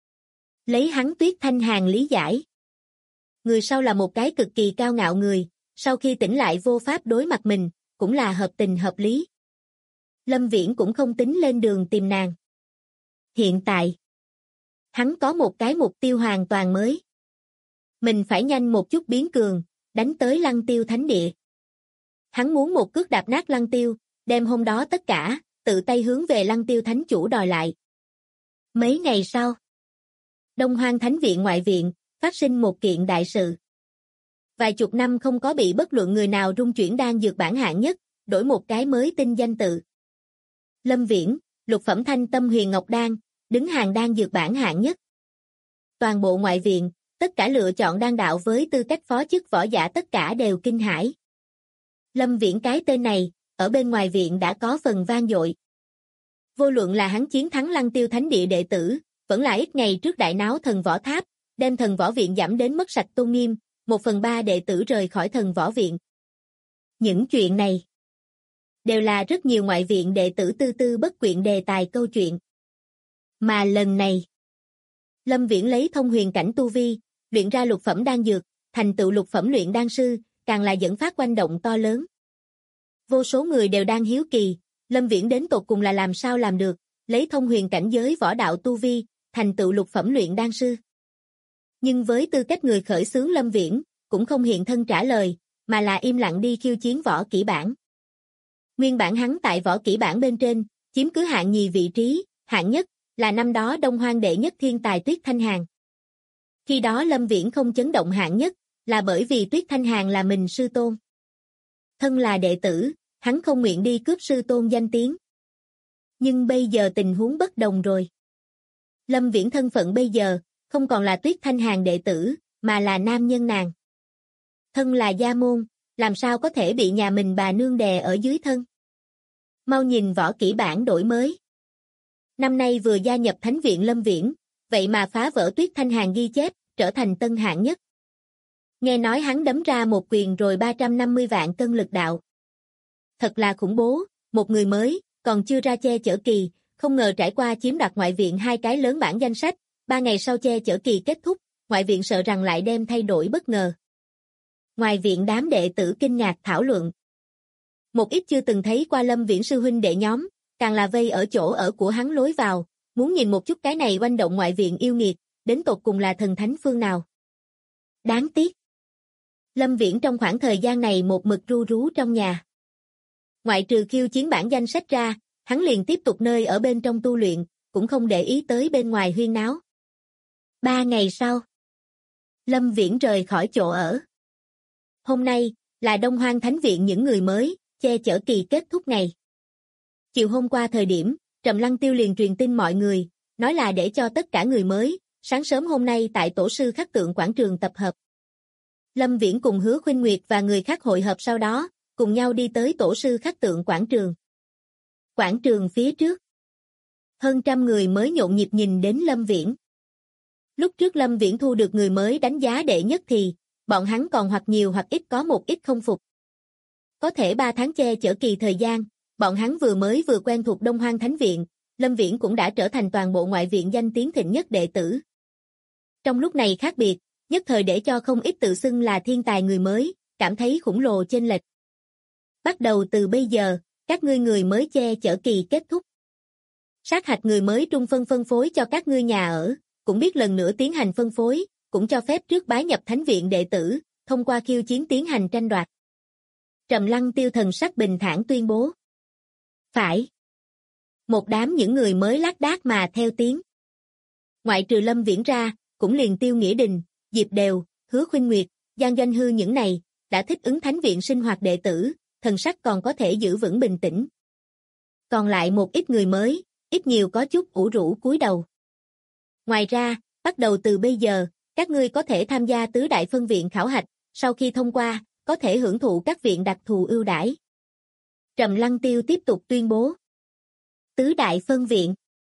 Lấy hắn Tuyết Thanh Hàn lý giải. Người sau là một cái cực kỳ cao ngạo người, sau khi tỉnh lại vô pháp đối mặt mình, cũng là hợp tình hợp lý. Lâm Viễn cũng không tính lên đường tìm nàng. Hiện tại, hắn có một cái mục tiêu hoàn toàn mới. Mình phải nhanh một chút biến cường, đánh tới Lăng Tiêu Thánh Địa. Hắn muốn một cước đạp nát Lăng Tiêu, đem hôm đó tất cả, tự tay hướng về Lăng Tiêu Thánh Chủ đòi lại. Mấy ngày sau, Đông Hoang Thánh Viện ngoại viện, phát sinh một kiện đại sự. Vài chục năm không có bị bất luận người nào rung chuyển đan dược bảng hạng nhất, đổi một cái mới tinh danh tự. Lâm Viễn, lục phẩm thanh tâm huyền ngọc đan, đứng hàng đan dược bảng hạng nhất. Toàn bộ ngoại viện, tất cả lựa chọn đan đạo với tư cách phó chức võ giả tất cả đều kinh hãi. Lâm Viễn cái tên này, ở bên ngoài viện đã có phần vang dội. Vô luận là hắn chiến thắng Lăng Tiêu Thánh Địa đệ tử, vẫn là ít ngày trước đại náo thần võ tháp, đem thần võ viện giảm đến mất sạch tôn nghiêm, 1/3 đệ tử rời khỏi thần võ viện. Những chuyện này đều là rất nhiều ngoại viện đệ tử tư tư bất quyện đề tài câu chuyện. Mà lần này, Lâm Viễn lấy thông huyền cảnh tu vi, luyện ra lục phẩm đan dược, thành tựu lục phẩm luyện đan sư, càng là dẫn phát oanh động to lớn. Vô số người đều đang hiếu kỳ, Lâm Viễn đến tột cùng là làm sao làm được, lấy thông huyền cảnh giới võ đạo tu vi, thành tựu lục phẩm luyện đan sư. Nhưng với tư cách người khởi xướng Lâm Viễn, cũng không hiện thân trả lời, mà là im lặng đi khiêu chiến võ kỹ bảng. Nguyên bản hắn tại võ kỹ bảng bên trên, chiếm cứ hạng nhì vị trí, hạng nhất, là năm đó Đông Hoang đệ nhất thiên tài Tuyết Thanh Hàn. Khi đó Lâm Viễn không chấn động hạng nhất, là bởi vì Tuyết Thanh Hàn là mình sư tôn. Thân là đệ tử, hắn không nguyện đi cướp sư tôn danh tiếng. Nhưng bây giờ tình huống bất đồng rồi. Lâm Viễn thân phận bây giờ, không còn là Tuyết Thanh Hàn đệ tử, mà là nam nhân nàng. Thân là gia môn, làm sao có thể bị nhà mình bà nương đè ở dưới thân. Mau nhìn võ kỹ bảng đổi mới. Năm nay vừa gia nhập Thánh viện Lâm Viễn, vậy mà phá vỡ Tuyết Thanh Hàn ghi chép, trở thành tân hạng nhất. Nghe nói hắn đấm ra một quyền rồi 350 vạn cân lực đạo. Thật là khủng bố, một người mới, còn chưa ra che chở kỳ, không ngờ trải qua chiếm đoạt ngoại viện 2 cái lớn bảng danh sách, 3 ngày sau che chở kỳ kết thúc, ngoại viện sợ rằng lại đem thay đổi bất ngờ. Ngoài viện đám đệ tử kinh ngạc thảo luận. Một ít chưa từng thấy qua Lâm Viễn sư huynh đệ nhóm, càng là vây ở chỗ ở của hắn lối vào, muốn nhìn một chút cái này oanh động ngoại viện yêu nghiệt, đến tột cùng là thần thánh phương nào. Đáng tiếc. Lâm Viễn trong khoảng thời gian này một mực ru rú trong nhà. Ngoại trừ khiêu chiến bảng danh sách ra, hắn liền tiếp tục nơi ở bên trong tu luyện, cũng không để ý tới bên ngoài huyên náo. 3 ngày sau, Lâm Viễn rời khỏi chỗ ở. Hôm nay, là Đông Hoang Thánh viện những người mới, che chở kỳ kết thúc ngày. Chiều hôm qua thời điểm, Trầm Lăng Tiêu liền truyền tin mọi người, nói là để cho tất cả người mới, sáng sớm hôm nay tại tổ sư khắc tượng quảng trường tập hợp. Lâm Viễn cùng Hứa Khuynh Nguyệt và người khác hội hợp sau đó, cùng nhau đi tới tổ sư khắc tượng quảng trường. Quảng trường phía trước, hơn trăm người mới nhộn nhịp nhìn đến Lâm Viễn. Lúc trước Lâm Viễn thu được người mới đánh giá đệ nhất thì, bọn hắn còn hoặc nhiều hoặc ít có một ít không phục. Có thể 3 tháng che chở kỳ thời gian, bọn hắn vừa quen thuộc Đông Hoang Thánh viện, Lâm Viễn cũng đã trở thành toàn bộ ngoại viện danh tiếng thịnh nhất đệ tử. Trong lúc này khác biệt, nhất thời để cho không ít tự xưng là thiên tài người mới, cảm thấy khủng lồ chênh lệch. Bắt đầu từ bây giờ, các ngươi người mới che chở kỳ kết thúc. Sát hạch người mới trung phân phối cho các ngươi nhà ở, cũng biết lần nữa tiến hành phân phối, cũng cho phép trước bái nhập Thánh viện đệ tử, thông qua khiêu chiến tiến hành tranh đoạt. Trầm Lăng Tiêu thần sắc bình thản tuyên bố. Phải. Một đám những người mới lác đác mà theo tiếng. Ngoại trừ Lâm Viễn ra, cũng liền Tiêu Nghĩa Đình, Diệp Đều, Hứa Khuynh Nguyệt, Giang Doanh Hư những này, đã thích ứng Thánh viện sinh hoạt đệ tử, thần sắc còn có thể giữ vững bình tĩnh. Còn lại một ít người mới, ít nhiều có chút ủ rũ cúi đầu. Ngoài ra, bắt đầu từ bây giờ, các ngươi có thể tham gia tứ đại phân viện khảo hạch, sau khi thông qua, có thể hưởng thụ các viện đặc thù ưu đãi. Trầm Lăng Tiêu tiếp tục tuyên bố. Tứ đại phân viện.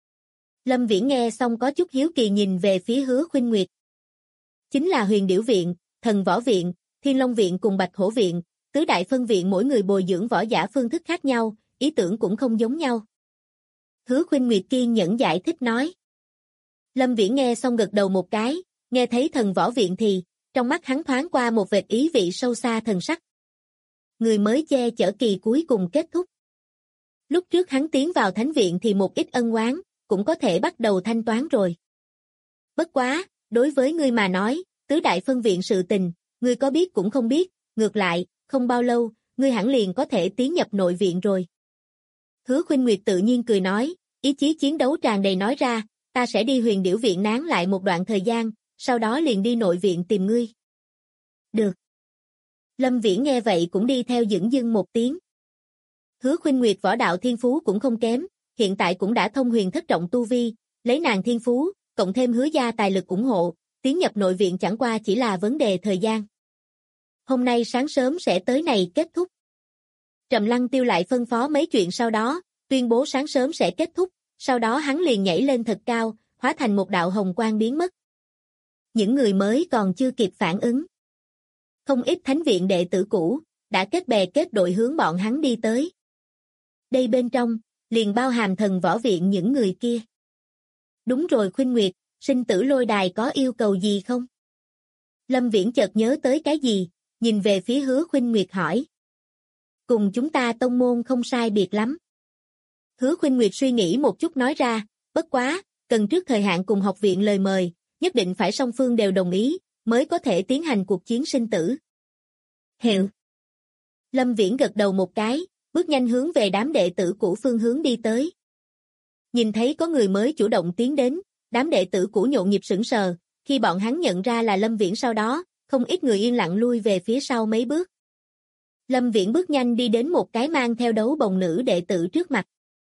Lâm Viễn nghe xong có chút hiếu kỳ nhìn về phía Hứa Khuynh Nguyệt. Chính là Huyền Điểu Viện, Thần Võ Viện, Thiên Long Viện cùng Bạch Hổ Viện, tứ đại phân viện mỗi người bồi dưỡng võ giả phương thức khác nhau, ý tưởng cũng không giống nhau. Hứa Khuynh Nguyệt kiên nhẫn giải thích nói. Lâm Viễn nghe xong gật đầu một cái, nghe thấy Thần Võ Viện thì, trong mắt hắn thoáng qua một vệt ý vị sâu xa thần sắc. Người mới che chở kỳ cuối cùng kết thúc. Lúc trước hắn tiến vào thánh viện thì một ít ân oán, cũng có thể bắt đầu thanh toán rồi. Bất quá, đối với ngươi mà nói, tứ đại phân viện sự tình, ngươi có biết cũng không biết, ngược lại, không bao lâu, ngươi hẳn liền có thể tiến nhập nội viện rồi. Hứa Khuynh Nguyệt tự nhiên cười nói, ý chí chiến đấu tràn đầy nói ra, ta sẽ đi Huyền Điểu Viện nán lại một đoạn thời gian, sau đó liền đi nội viện tìm ngươi. Được. Lâm Viễn nghe vậy cũng đi theo dửng dưng một tiếng. Hứa Khuynh Nguyệt võ đạo thiên phú cũng không kém, hiện tại cũng đã thông huyền thất trọng tu vi, lấy nàng thiên phú, cộng thêm Hứa gia tài lực ủng hộ, tiến nhập nội viện chẳng qua chỉ là vấn đề thời gian. Hôm nay sáng sớm sẽ tới này kết thúc. Trầm Lăng Tiêu lại phân phó mấy chuyện sau đó, tuyên bố sáng sớm sẽ kết thúc, sau đó hắn liền nhảy lên thật cao, hóa thành một đạo hồng quang biến mất. Những người mới còn chưa kịp phản ứng. Không ít thánh viện đệ tử cũ, đã kết bè kết đội hướng bọn hắn đi tới. Đây bên trong, liền bao hàm Thần Võ Viện những người kia. Đúng rồi Khuynh Nguyệt, sinh tử lôi đài có yêu cầu gì không? Lâm Viễn chợt nhớ tới cái gì, nhìn về phía Hứa Khuynh Nguyệt hỏi. Cùng chúng ta tông môn không sai biệt lắm. Hứa Khuynh Nguyệt suy nghĩ một chút nói ra, bất quá, cần trước thời hạn cùng học viện lời mời, nhất định phải song phương đều đồng ý, mới có thể tiến hành cuộc chiến sinh tử. Hiệu. Lâm Viễn gật đầu một cái, bước nhanh hướng về đám đệ tử cũ phương hướng đi tới. Nhìn thấy có người mới chủ động tiến đến, đám đệ tử cũ nhộn nhịp sững sờ, khi bọn hắn nhận ra là Lâm Viễn sau đó, không ít người yên lặng lui về phía sau mấy bước. Lâm Viễn bước nhanh đi đến một cái mang theo đấu bồng nữ đệ tử trước mặt.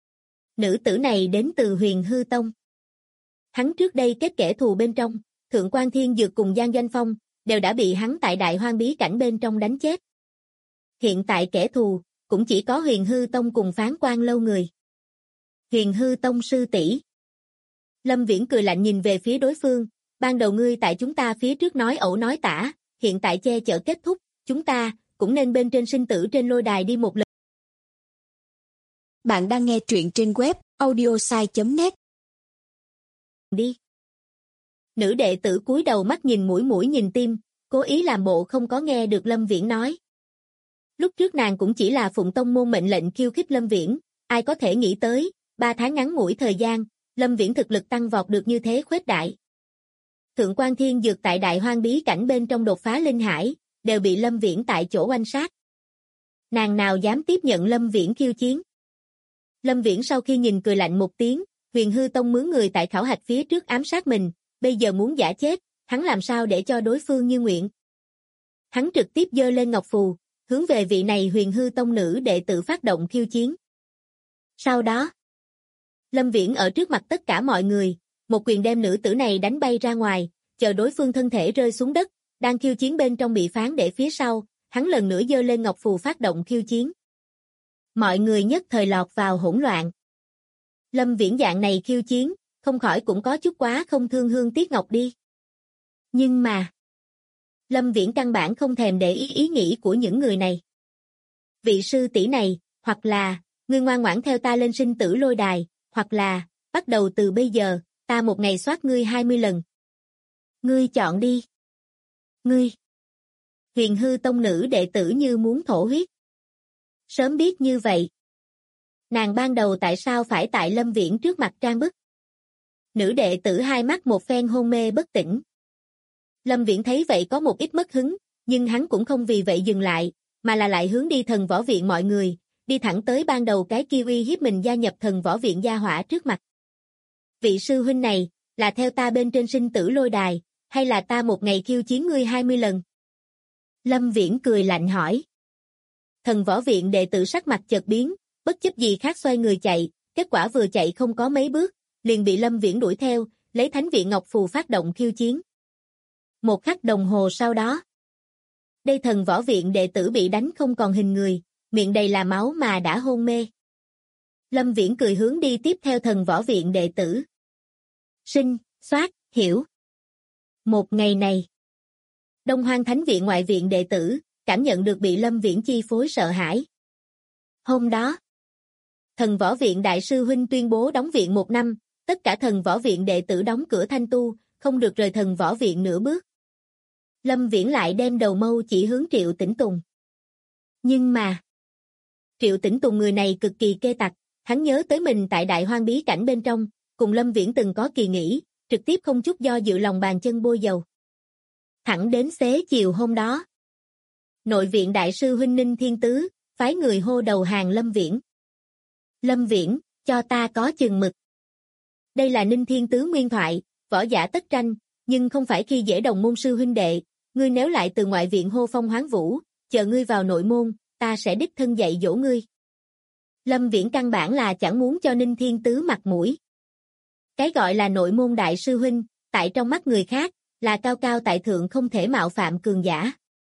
Nữ tử này đến từ Huyền Hư Tông. Hắn trước đây kết kẻ thù bên trong, Thượng Quan Thiên Dược cùng Giang Doanh Phong, đều đã bị hắn tại Đại Hoang bí cảnh bên trong đánh chết. Hiện tại kẻ thù, cũng chỉ có Huyền Hư Tông cùng Phán Quan Lâu người. Huyền Hư Tông sư tỷ. Lâm Viễn cười lạnh nhìn về phía đối phương, ban đầu ngươi tại chúng ta phía trước nói ẩu nói tả, hiện tại che chở kết thúc, chúng ta cũng nên bên trên sinh tử trên lôi đài đi một lần. Bạn đang nghe truyện trên web audiosai.net. Đi. Nữ đệ tử cúi đầu mắt nhìn mũi nhìn tim, cố ý làm bộ không có nghe được Lâm Viễn nói. Lúc trước nàng cũng chỉ là phụng tông môn mệnh lệnh khiêu khích Lâm Viễn, ai có thể nghĩ tới, 3 tháng ngắn ngủi thời gian, Lâm Viễn thực lực tăng vọt được như thế khuếch đại. Thượng Quan Thiên Dược tại Đại Hoang bí cảnh bên trong đột phá linh hải, đều bị Lâm Viễn tại chỗ oanh sát. Nàng nào dám tiếp nhận Lâm Viễn khiêu chiến. Lâm Viễn sau khi nhìn cười lạnh một tiếng, Huyền Hư Tông mướn người tại khảo hạch phía trước ám sát mình, bây giờ muốn giả chết, hắn làm sao để cho đối phương như nguyện. Hắn trực tiếp giơ lên ngọc phù, hướng về vị này Huyền Hư Tông nữ đệ tử phát động khiêu chiến. Sau đó, Lâm Viễn ở trước mặt tất cả mọi người, một quyền đem nữ tử này đánh bay ra ngoài, chờ đối phương thân thể rơi xuống đất, đang khiêu chiến bên trong bị phán để phía sau, hắn lần nữa giơ lên ngọc phù phát động khiêu chiến. Mọi người nhất thời lọt vào hỗn loạn. Lâm Viễn dạng này khiêu chiến, không khỏi cũng có chút quá không thương hương tiếc ngọc đi. Nhưng mà, Lâm Viễn căn bản không thèm để ý nghĩ của những người này. Vị sư tỷ này, hoặc là, ngươi ngoan ngoãn theo ta lên sinh tử lôi đài, hoặc là, bắt đầu từ bây giờ, ta một ngày soát ngươi 20 lần. Ngươi chọn đi. Ngươi. Huyền Hư Tông nữ đệ tử như muốn thổ huyết. Sớm biết như vậy. Nàng ban đầu tại sao phải tại Lâm Viễn trước mặt trang bức? Nữ đệ tử hai mắt một phen hôn mê bất tỉnh. Lâm Viễn thấy vậy có một ít mất hứng, nhưng hắn cũng không vì vậy dừng lại, mà là lại hướng đi Thần Võ Viện mọi người, đi thẳng tới ban đầu cái kia uy hiếp mình gia nhập Thần Võ Viện gia hỏa trước mặt. Vị sư huynh này, là theo ta bên trên sinh tử lôi đài, hay là ta một ngày khiêu chiến ngươi 20 lần? Lâm Viễn cười lạnh hỏi. Thần Võ Viện đệ tử sắc mặt chợt biến, bất chấp gì khác xoay người chạy, kết quả vừa chạy không có mấy bước, liền bị Lâm Viễn đuổi theo, lấy Thánh Viện Ngọc Phù phát động khiêu chiến. Một khắc đồng hồ sau đó, đây Thần Võ Viện đệ tử bị đánh không còn hình người, miệng đầy là máu mà đã hôn mê. Lâm Viễn cười hướng đi tiếp theo thần võ viện đệ tử. Sinh, soát, hiểu. Một ngày này, Đông Hoang Thánh viện ngoại viện đệ tử, cảm nhận được bị Lâm Viễn chi phối sợ hãi. Hôm đó, thần võ viện đại sư huynh tuyên bố đóng viện 1 năm, tất cả thần võ viện đệ tử đóng cửa thanh tu, không được rời thần võ viện nửa bước. Lâm Viễn lại đem đầu mâu chỉ hướng Triệu Tĩnh Tùng. Nhưng mà, Triệu Tĩnh Tùng người này cực kỳ kê tặc, hắn nhớ tới mình tại Đại Hoang bí cảnh bên trong, cùng Lâm Viễn từng có kỳ nghỉ, trực tiếp không chút do dự lòng bàn chân bôi dầu. Thẳng đến xế chiều hôm đó, nội viện đại sư huynh Ninh Thiên Tứ, phái người hô đầu hàng Lâm Viễn. Lâm Viễn, cho ta có chừng mực. Đây là Ninh Thiên Tứ nguyên thoại, võ giả tất tranh, nhưng không phải khi dễ đồng môn sư huynh đệ, ngươi nếu lại từ ngoại viện hô phong hoán vũ, chờ ngươi vào nội môn, ta sẽ đích thân dạy dỗ ngươi. Lâm Viễn căn bản là chẳng muốn cho Ninh Thiên Tứ mặt mũi. Cái gọi là nội môn đại sư huynh, tại trong mắt người khác, là cao cao tại thượng không thể mạo phạm cường giả.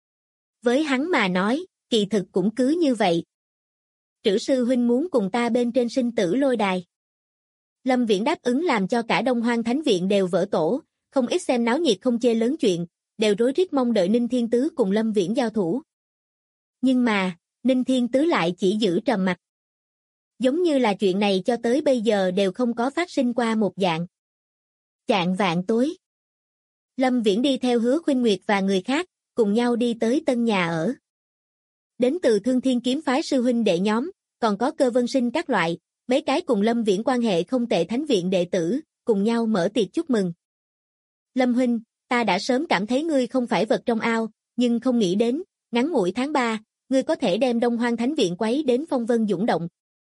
Với hắn mà nói, kỳ thực cũng cứ như vậy. Trữ sư huynh muốn cùng ta bên trên sinh tử lôi đài. Lâm Viễn đáp ứng làm cho cả Đông Hoang Thánh viện đều vỡ tổ, không ít xem náo nhiệt không chê lớn chuyện, đều rối rít mong đợi Ninh Thiên Tứ cùng Lâm Viễn giao thủ. Nhưng mà, Ninh Thiên Tứ lại chỉ giữ trầm mặc. Giống như là chuyện này cho tới bây giờ đều không có phát sinh qua một dạng. Chạng vạn tối, Lâm Viễn đi theo Hứa Khuynh Nguyệt và người khác, cùng nhau đi tới tân nhà ở. Đến từ Thương Thiên kiếm phái sư huynh đệ nhóm, còn có Cơ Vân Sinh các loại, mấy cái cùng Lâm Viễn quan hệ không tệ thánh viện đệ tử, cùng nhau mở tiệc chúc mừng. Lâm huynh, ta đã sớm cảm thấy ngươi không phải vật trong ao, nhưng không nghĩ đến, ngắn ngủi tháng 3, ngươi có thể đem Đông Hoang Thánh viện quấy đến phong vân dũng động.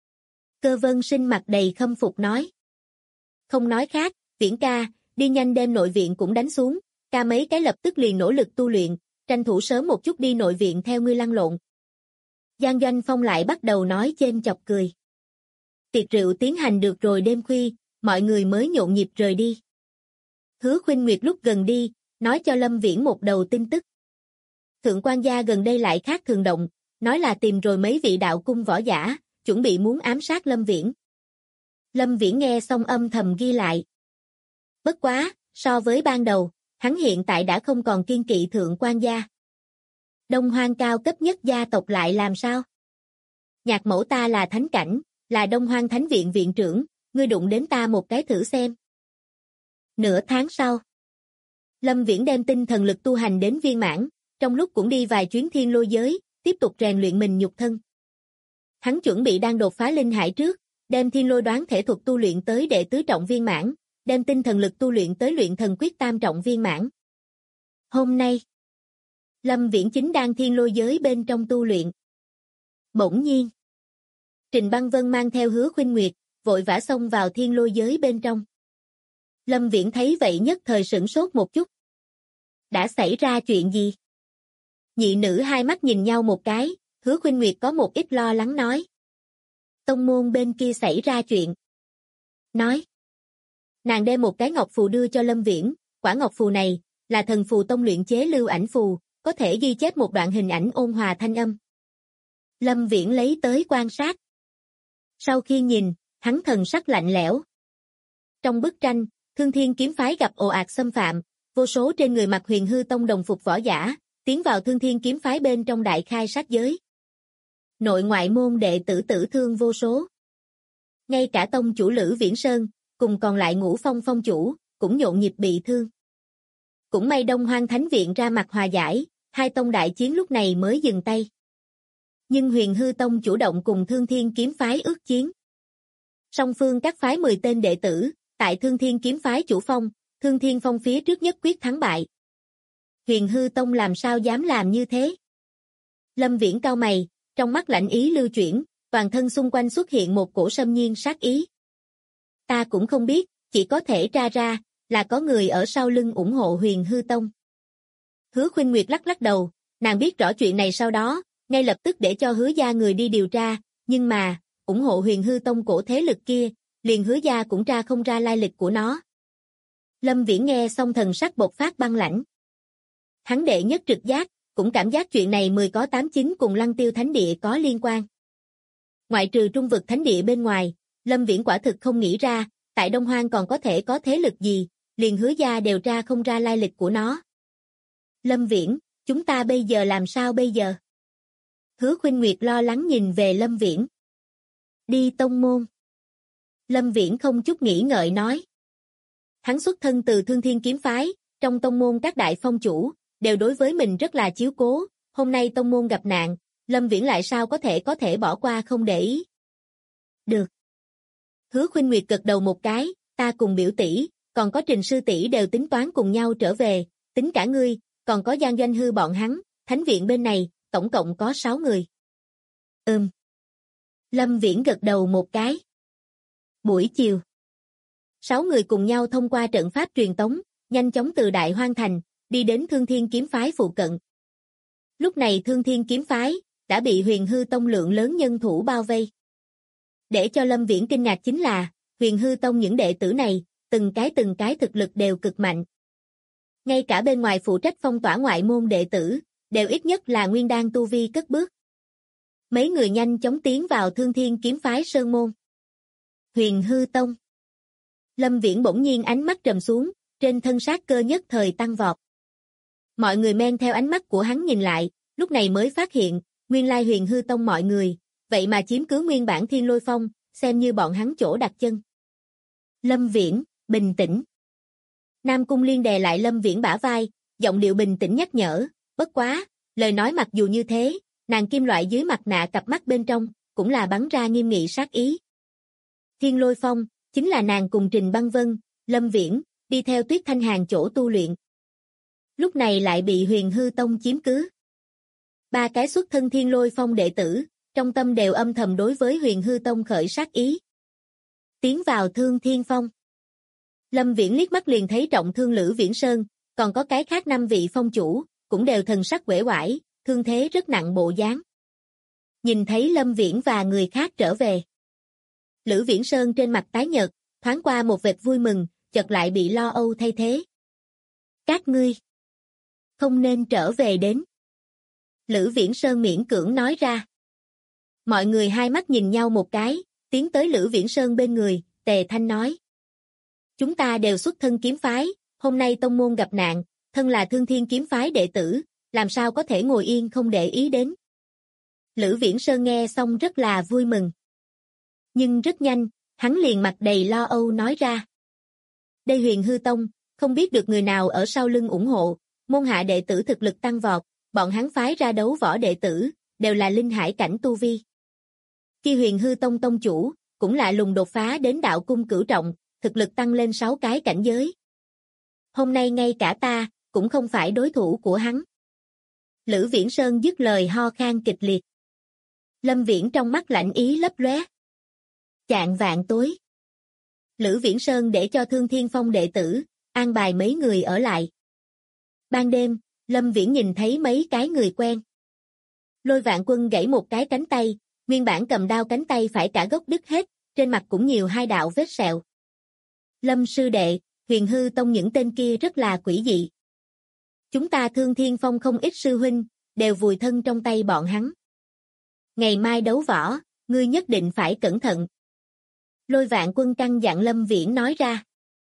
Cơ Vân Sinh mặt đầy khâm phục nói. Không nói khác, Viễn ca, đi nhanh đem nội viện cũng đánh xuống, ca mấy cái lập tức liền nỗ lực tu luyện, tranh thủ sớm một chút đi nội viện theo ngươi lăn lộn. Giang Doanh Phong lại bắt đầu nói chêm chọc cười. Tiệc rượu tiến hành được rồi đêm khuya, mọi người mới nhộn nhịp rời đi. Hứa Khuynh Nguyệt lúc gần đi, nói cho Lâm Viễn một đầu tin tức. Thượng quan gia gần đây lại khác thường động, nói là tìm rồi mấy vị đạo cung võ giả, chuẩn bị muốn ám sát Lâm Viễn. Lâm Viễn nghe xong âm thầm ghi lại. Bất quá, so với ban đầu, hắn hiện tại đã không còn kiên kỵ thượng quan gia. Đông Hoang cao cấp nhất gia tộc lại làm sao? Nhạc mẫu ta là thánh cảnh, là Đông Hoang Thánh viện viện trưởng, ngươi đụng đến ta một cái thử xem. Nửa tháng sau, Lâm Viễn đem tinh thần lực tu hành đến viên mãn, trong lúc cũng đi vài chuyến thiên lôi giới, tiếp tục rèn luyện mình nhục thân. Hắn chuẩn bị đang đột phá linh hải trước, đem thiên lôi đoán thể thuật tu luyện tới đệ tứ trọng viên mãn, đem tinh thần lực tu luyện tới luyện thần quyết tam trọng viên mãn. Hôm nay, Lâm Viễn chính đang thiên lôi giới bên trong tu luyện. Bỗng nhiên, Trình Băng Vân mang theo Hứa Khuynh Nguyệt, vội vã xông vào thiên lôi giới bên trong. Lâm Viễn thấy vậy nhất thời sửng sốt một chút. Đã xảy ra chuyện gì? Nhị nữ hai mắt nhìn nhau một cái, Hứa Khuynh Nguyệt có một ít lo lắng nói. Tông môn bên kia xảy ra chuyện. Nói. Nàng đem một cái ngọc phù đưa cho Lâm Viễn, quả ngọc phù này, là thần phù tông luyện chế lưu ảnh phù, có thể ghi chép một đoạn hình ảnh ôn hòa thanh âm. Lâm Viễn lấy tới quan sát. Sau khi nhìn, hắn thần sắc lạnh lẽo. Trong bức tranh, Thương Thiên kiếm phái gặp ồ ạt xâm phạm, vô số trên người mặc Huyền Hư tông đồng phục võ giả, tiến vào Thương Thiên kiếm phái bên trong đại khai sát giới. Nội ngoại môn đệ tử tử thương vô số. Ngay cả tông chủ Lữ Viễn Sơn, cùng còn lại Ngũ Phong phong chủ, cũng nhộn nhịp bị thương. Cũng may Đông Hoang Thánh viện ra mặt hòa giải, hai tông đại chiến lúc này mới dừng tay. Nhưng Huyền Hư tông chủ động cùng Thương Thiên kiếm phái ước chiến. Song phương các phái 10 tên đệ tử, tại Thương Thiên kiếm phái chủ phong, Thương Thiên phong phía trước nhất quyết thắng bại. Huyền Hư tông làm sao dám làm như thế? Lâm Viễn cau mày, trong mắt lạnh ý lưu chuyển, toàn thân xung quanh xuất hiện một cổ xâm nhiên sát ý. Ta cũng không biết, chỉ có thể tra ra, là có người ở sau lưng ủng hộ Huyền Hư tông. Hứa Khuynh Nguyệt lắc lắc đầu, nàng biết rõ chuyện này sau đó, ngay lập tức để cho Hứa gia người đi điều tra, nhưng mà, ủng hộ Huyền Hư tông cổ thế lực kia, liền Hứa gia cũng tra không ra lai lịch của nó. Lâm Viễn nghe xong thần sắc bộc phát băng lãnh. Hắn đệ nhất trực giác, cũng cảm giác chuyện này 10 có 8 9 cùng Lăng Tiêu Thánh địa có liên quan. Ngoại trừ trung vực thánh địa bên ngoài, Lâm Viễn quả thực không nghĩ ra, tại Đông Hoang còn có thể có thế lực gì, liền Hứa gia đều tra không ra lai lịch của nó. Lâm Viễn, chúng ta bây giờ làm sao bây giờ? Hứa Khuynh Nguyệt lo lắng nhìn về Lâm Viễn. Đi tông môn. Lâm Viễn không chút nghĩ ngợi nói. Hắn xuất thân từ Thương Thiên kiếm phái, trong tông môn các đại phong chủ, đều đối với mình rất là chiếu cố, hôm nay tông môn gặp nạn, Lâm Viễn lại sao có thể bỏ qua không để ý. Được. Hứa Khuynh Nguyệt gật đầu một cái, ta cùng biểu tỷ, còn có Trình sư tỷ đều tính toán cùng nhau trở về, tính cả ngươi, còn có Giang Doanh Hư bọn hắn, thánh viện bên này, tổng cộng có 6 người. Lâm Viễn gật đầu một cái. Buổi chiều, 6 người cùng nhau thông qua trận pháp truyền tống, nhanh chóng từ Đại Hoang Thành, đi đến Thương Thiên kiếm phái phụ cận. Lúc này Thương Thiên kiếm phái đã bị Huyền Hư Tông lượng lớn nhân thủ bao vây. Để cho Lâm Viễn kinh ngạc chính là, Huyền Hư Tông những đệ tử này, từng cái thực lực đều cực mạnh. Ngay cả bên ngoài phụ trách phong tỏa ngoại môn đệ tử, đều ít nhất là nguyên đan tu vi cất bước. Mấy người nhanh chóng tiến vào Thương Thiên kiếm phái sơn môn. Huyền Hư Tông. Lâm Viễn bỗng nhiên ánh mắt trầm xuống, trên thân sát cơ nhất thời tăng vọt. Mọi người men theo ánh mắt của hắn nhìn lại, lúc này mới phát hiện, nguyên lai Huyền Hư Tông mọi người, vậy mà chiếm cứ nguyên bản Thiên Lôi Phong, xem như bọn hắn chỗ đặt chân. Lâm Viễn, bình tĩnh. Nam Cung Liên đè lại Lâm Viễn bả vai, giọng điệu bình tĩnh nhắc nhở, bất quá, lời nói mặc dù như thế, nàng kim loại dưới mặt nạ cặp mắt bên trong, cũng là bắn ra nghiêm nghị sát ý. Thiên Lôi Phong, chính là nàng cùng Trình Băng Vân, Lâm Viễn, đi theo Tuyết Thanh Hàn chỗ tu luyện. Lúc này lại bị Huyền Hư Tông chiếm cứ. 3 cái xuất thân Thiên Lôi Phong đệ tử, trong tâm đều âm thầm đối với Huyền Hư Tông khởi sát ý. Tiến vào Thương Thiên Phong. Lâm Viễn liếc mắt liền thấy trọng thương Lữ Viễn Sơn, còn có cái khác 5 vị phong chủ, cũng đều thần sắc uể oải, thương thế rất nặng bộ dáng. Nhìn thấy Lâm Viễn và người khác trở về. Lữ Viễn Sơn trên mặt tái nhợt, thoáng qua một vệt vui mừng, chợt lại bị lo âu thay thế. Các ngươi không nên trở về đến. Lữ Viễn Sơn miễn cưỡng nói ra. Mọi người hai mắt nhìn nhau một cái, tiến tới Lữ Viễn Sơn bên người, Tề Thanh nói. Chúng ta đều xuất thân kiếm phái, hôm nay tông môn gặp nạn, thân là Thương Thiên kiếm phái đệ tử, làm sao có thể ngồi yên không để ý đến. Lữ Viễn Sơn nghe xong rất là vui mừng. Nhưng rất nhanh, hắn liền mặt đầy lo âu nói ra. Đây Huyền Hư Tông, không biết được người nào ở sau lưng ủng hộ, môn hạ đệ tử thực lực tăng vọt, bọn hắn phái ra đấu võ đệ tử, đều là linh hải cảnh tu vi. Khi Huyền Hư Tông tông chủ, cũng lạ lùng đột phá đến đạo cung cửu trọng, thực lực tăng lên 6 cái cảnh giới. Hôm nay ngay cả ta, cũng không phải đối thủ của hắn. Lữ Viễn Sơn dứt lời ho khan kịch liệt. Lâm Viễn trong mắt lạnh ý lấp lóe. Chạng vạn tối. Lữ Viễn Sơn để cho Thương Thiên Phong đệ tử, an bài mấy người ở lại. Ban đêm, Lâm Viễn nhìn thấy mấy cái người quen. Lôi Vạn Quân gãy một cái cánh tay, nguyên bản cầm đao cánh tay phải cả gốc đứt hết, trên mặt cũng nhiều 2 đạo vết sẹo. Lâm sư đệ, Huyền Hư Tông những tên kia rất là quỷ dị. Chúng ta Thương Thiên Phong không ít sư huynh, đều vùi thân trong tay bọn hắn. Ngày mai đấu võ, ngươi nhất định phải cẩn thận. Lôi Vạn Quân căn dặn Lâm Viễn nói ra.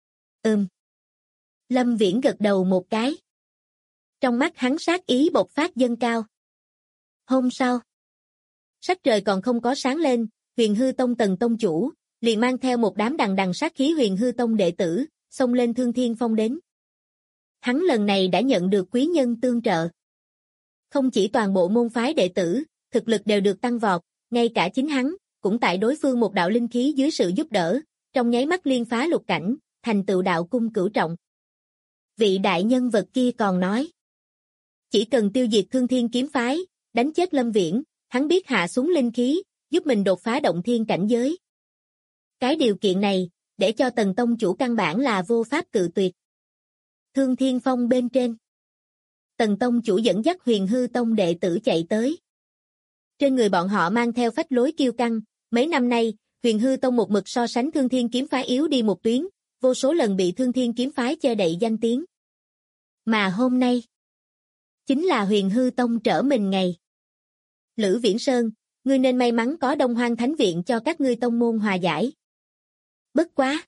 Lâm Viễn gật đầu một cái. Trong mắt hắn sát ý bộc phát dâng cao. Hôm sau, sắc trời còn không có sáng lên, Huyền Hư Tông Tần tông chủ, liền mang theo một đám đằng đằng sát khí Huyền Hư Tông đệ tử, xông lên Thương Thiên Phong đến. Hắn lần này đã nhận được quý nhân tương trợ. Không chỉ toàn bộ môn phái đệ tử, thực lực đều được tăng vọt, ngay cả chính hắn, cũng tại đối phương một đạo linh khí dưới sự giúp đỡ, trong nháy mắt liên phá lục cảnh, thành tựu đạo cung cửu trọng. Vị đại nhân vật kia còn nói, chỉ cần tiêu diệt Thương Thiên kiếm phái, đánh chết Lâm Viễn, hắn biết hạ xuống linh khí, giúp mình đột phá động thiên cảnh giới. Cái điều kiện này, để cho Tần tông chủ căn bản là vô pháp cự tuyệt. Thương Thiên Phong bên trên, Tần tông chủ dẫn dắt Huyền Hư Tông đệ tử chạy tới. Trên người bọn họ mang theo phách lối kiêu căng, mấy năm nay, Huyền Hư Tông một mực so sánh Thương Thiên kiếm phái yếu đi một tuyến, vô số lần bị Thương Thiên kiếm phái che đậy danh tiếng. Mà hôm nay, chính là Huyền Hư Tông trở mình ngày. Lữ Viễn Sơn, Ngươi nên may mắn có Đông Hoang Thánh Viện cho các ngươi tông môn hòa giải. Bất quá.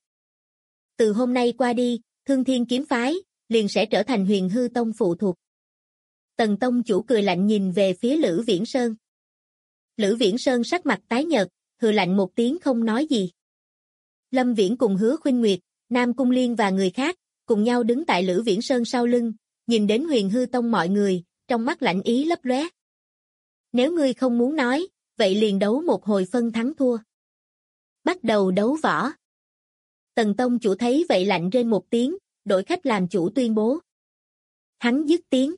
Từ hôm nay qua đi, Thương Thiên kiếm phái, liền sẽ trở thành Huyền Hư Tông phụ thuộc. Tần tông chủ cười lạnh nhìn về phía Lữ Viễn Sơn. Lữ Viễn Sơn sắc mặt tái nhợt, hừ lạnh một tiếng không nói gì. Lâm Viễn cùng Hứa Khuynh Nguyệt, Nam Cung Liên và người khác, cùng nhau đứng tại Lữ Viễn Sơn sau lưng, nhìn đến Huyền Hư Tông mọi người, trong mắt lạnh ý lấp lóe. Nếu ngươi không muốn nói, vậy liền đấu một hồi phân thắng thua. Bắt đầu đấu võ. Tần tông chủ thấy vậy lạnh rên một tiếng, đổi khách làm chủ tuyên bố. Hắn dứt tiếng.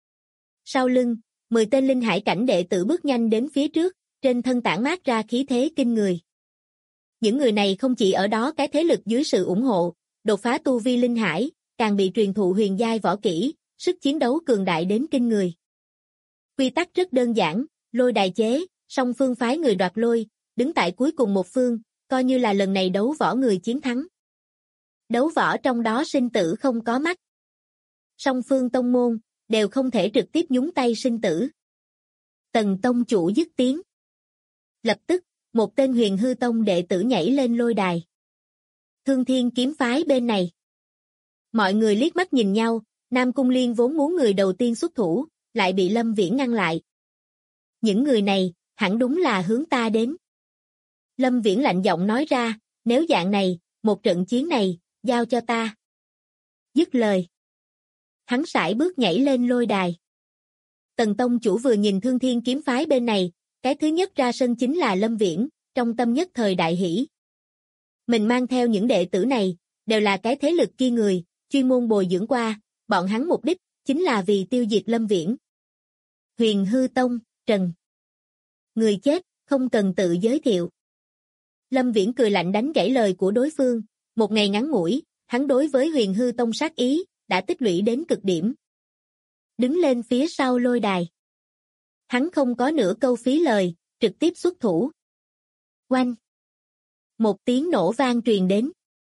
Sau lưng, 10 tên linh hải cảnh đệ tử bước nhanh đến phía trước, trên thân tản mát ra khí thế kinh người. Những người này không chỉ ở đó cái thế lực dưới sự ủng hộ, đột phá tu vi linh hải, càng bị truyền thụ huyền giai võ kỹ, sức chiến đấu cường đại đến kinh người. Quy tắc rất đơn giản, lôi đài chế, song phương phái người đoạt lôi, đứng tại cuối cùng một phương, coi như là lần này đấu võ người chiến thắng. Đấu võ trong đó sinh tử không có mắt. Song phương tông môn, đều không thể trực tiếp nhúng tay sinh tử. Tần tông chủ dứt tiếng. Lập tức, một tên Huyền Hư Tông đệ tử nhảy lên lôi đài. Thương Thiên kiếm phái bên này. Mọi người liếc mắt nhìn nhau, Nam Cung Liên vốn muốn người đầu tiên xuất thủ, lại bị Lâm Viễn ngăn lại. Những người này, hẳn đúng là hướng ta đến. Lâm Viễn lạnh giọng nói ra, nếu dạng này, một trận chiến này, giao cho ta. Dứt lời. Hắn sải bước nhảy lên lôi đài. Tần tông chủ vừa nhìn Thương Thiên kiếm phái bên này, cái thứ nhất ra sân chính là Lâm Viễn, trong tâm nhất thời đại hỷ. Mình mang theo những đệ tử này, đều là cái thế lực kia người, chuyên môn bồi dưỡng qua, bọn hắn mục đích, chính là vì tiêu diệt Lâm Viễn. Huyền Hư Tông, Trần. Người chết, không cần tự giới thiệu. Lâm Viễn cười lạnh đánh gãy lời của đối phương, một ngày ngắn ngủi, hắn đối với Huyền Hư Tông sát ý, đã tích lũy đến cực điểm. Đứng lên phía sau lôi đài. Hắn không có nửa câu phí lời, trực tiếp xuất thủ. Oanh! Một tiếng nổ vang truyền đến.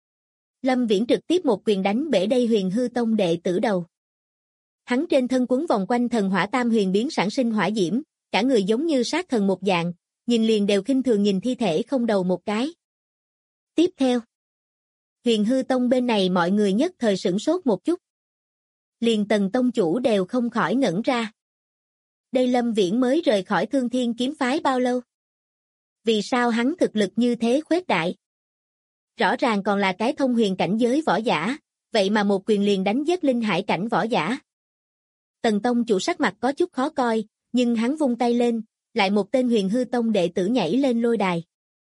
Lâm Viễn trực tiếp một quyền đánh bể đây Huyền Hư Tông đệ tử đầu. Hắn trên thân quấn vòng quanh thần hỏa tam huyền biến sản sinh hỏa diễm, cả người giống như sát thần một dạng, nhìn liền đều khinh thường nhìn thi thể không đầu một cái. Tiếp theo. Huyền Hư Tông bên này mọi người nhất thời sửng sốt một chút. Liền Tần tông chủ đều không khỏi ngẩn ra. Đây Lâm Viễn mới rời khỏi Thương Thiên kiếm phái bao lâu? Vì sao hắn thực lực như thế khuếch đại? Rõ ràng còn là cái thông huyền cảnh giới võ giả, vậy mà một quyền liền đánh giết linh hải cảnh võ giả. Tần tông chủ sắc mặt có chút khó coi, nhưng hắn vung tay lên, lại một tên Huyền Hư Tông đệ tử nhảy lên lôi đài.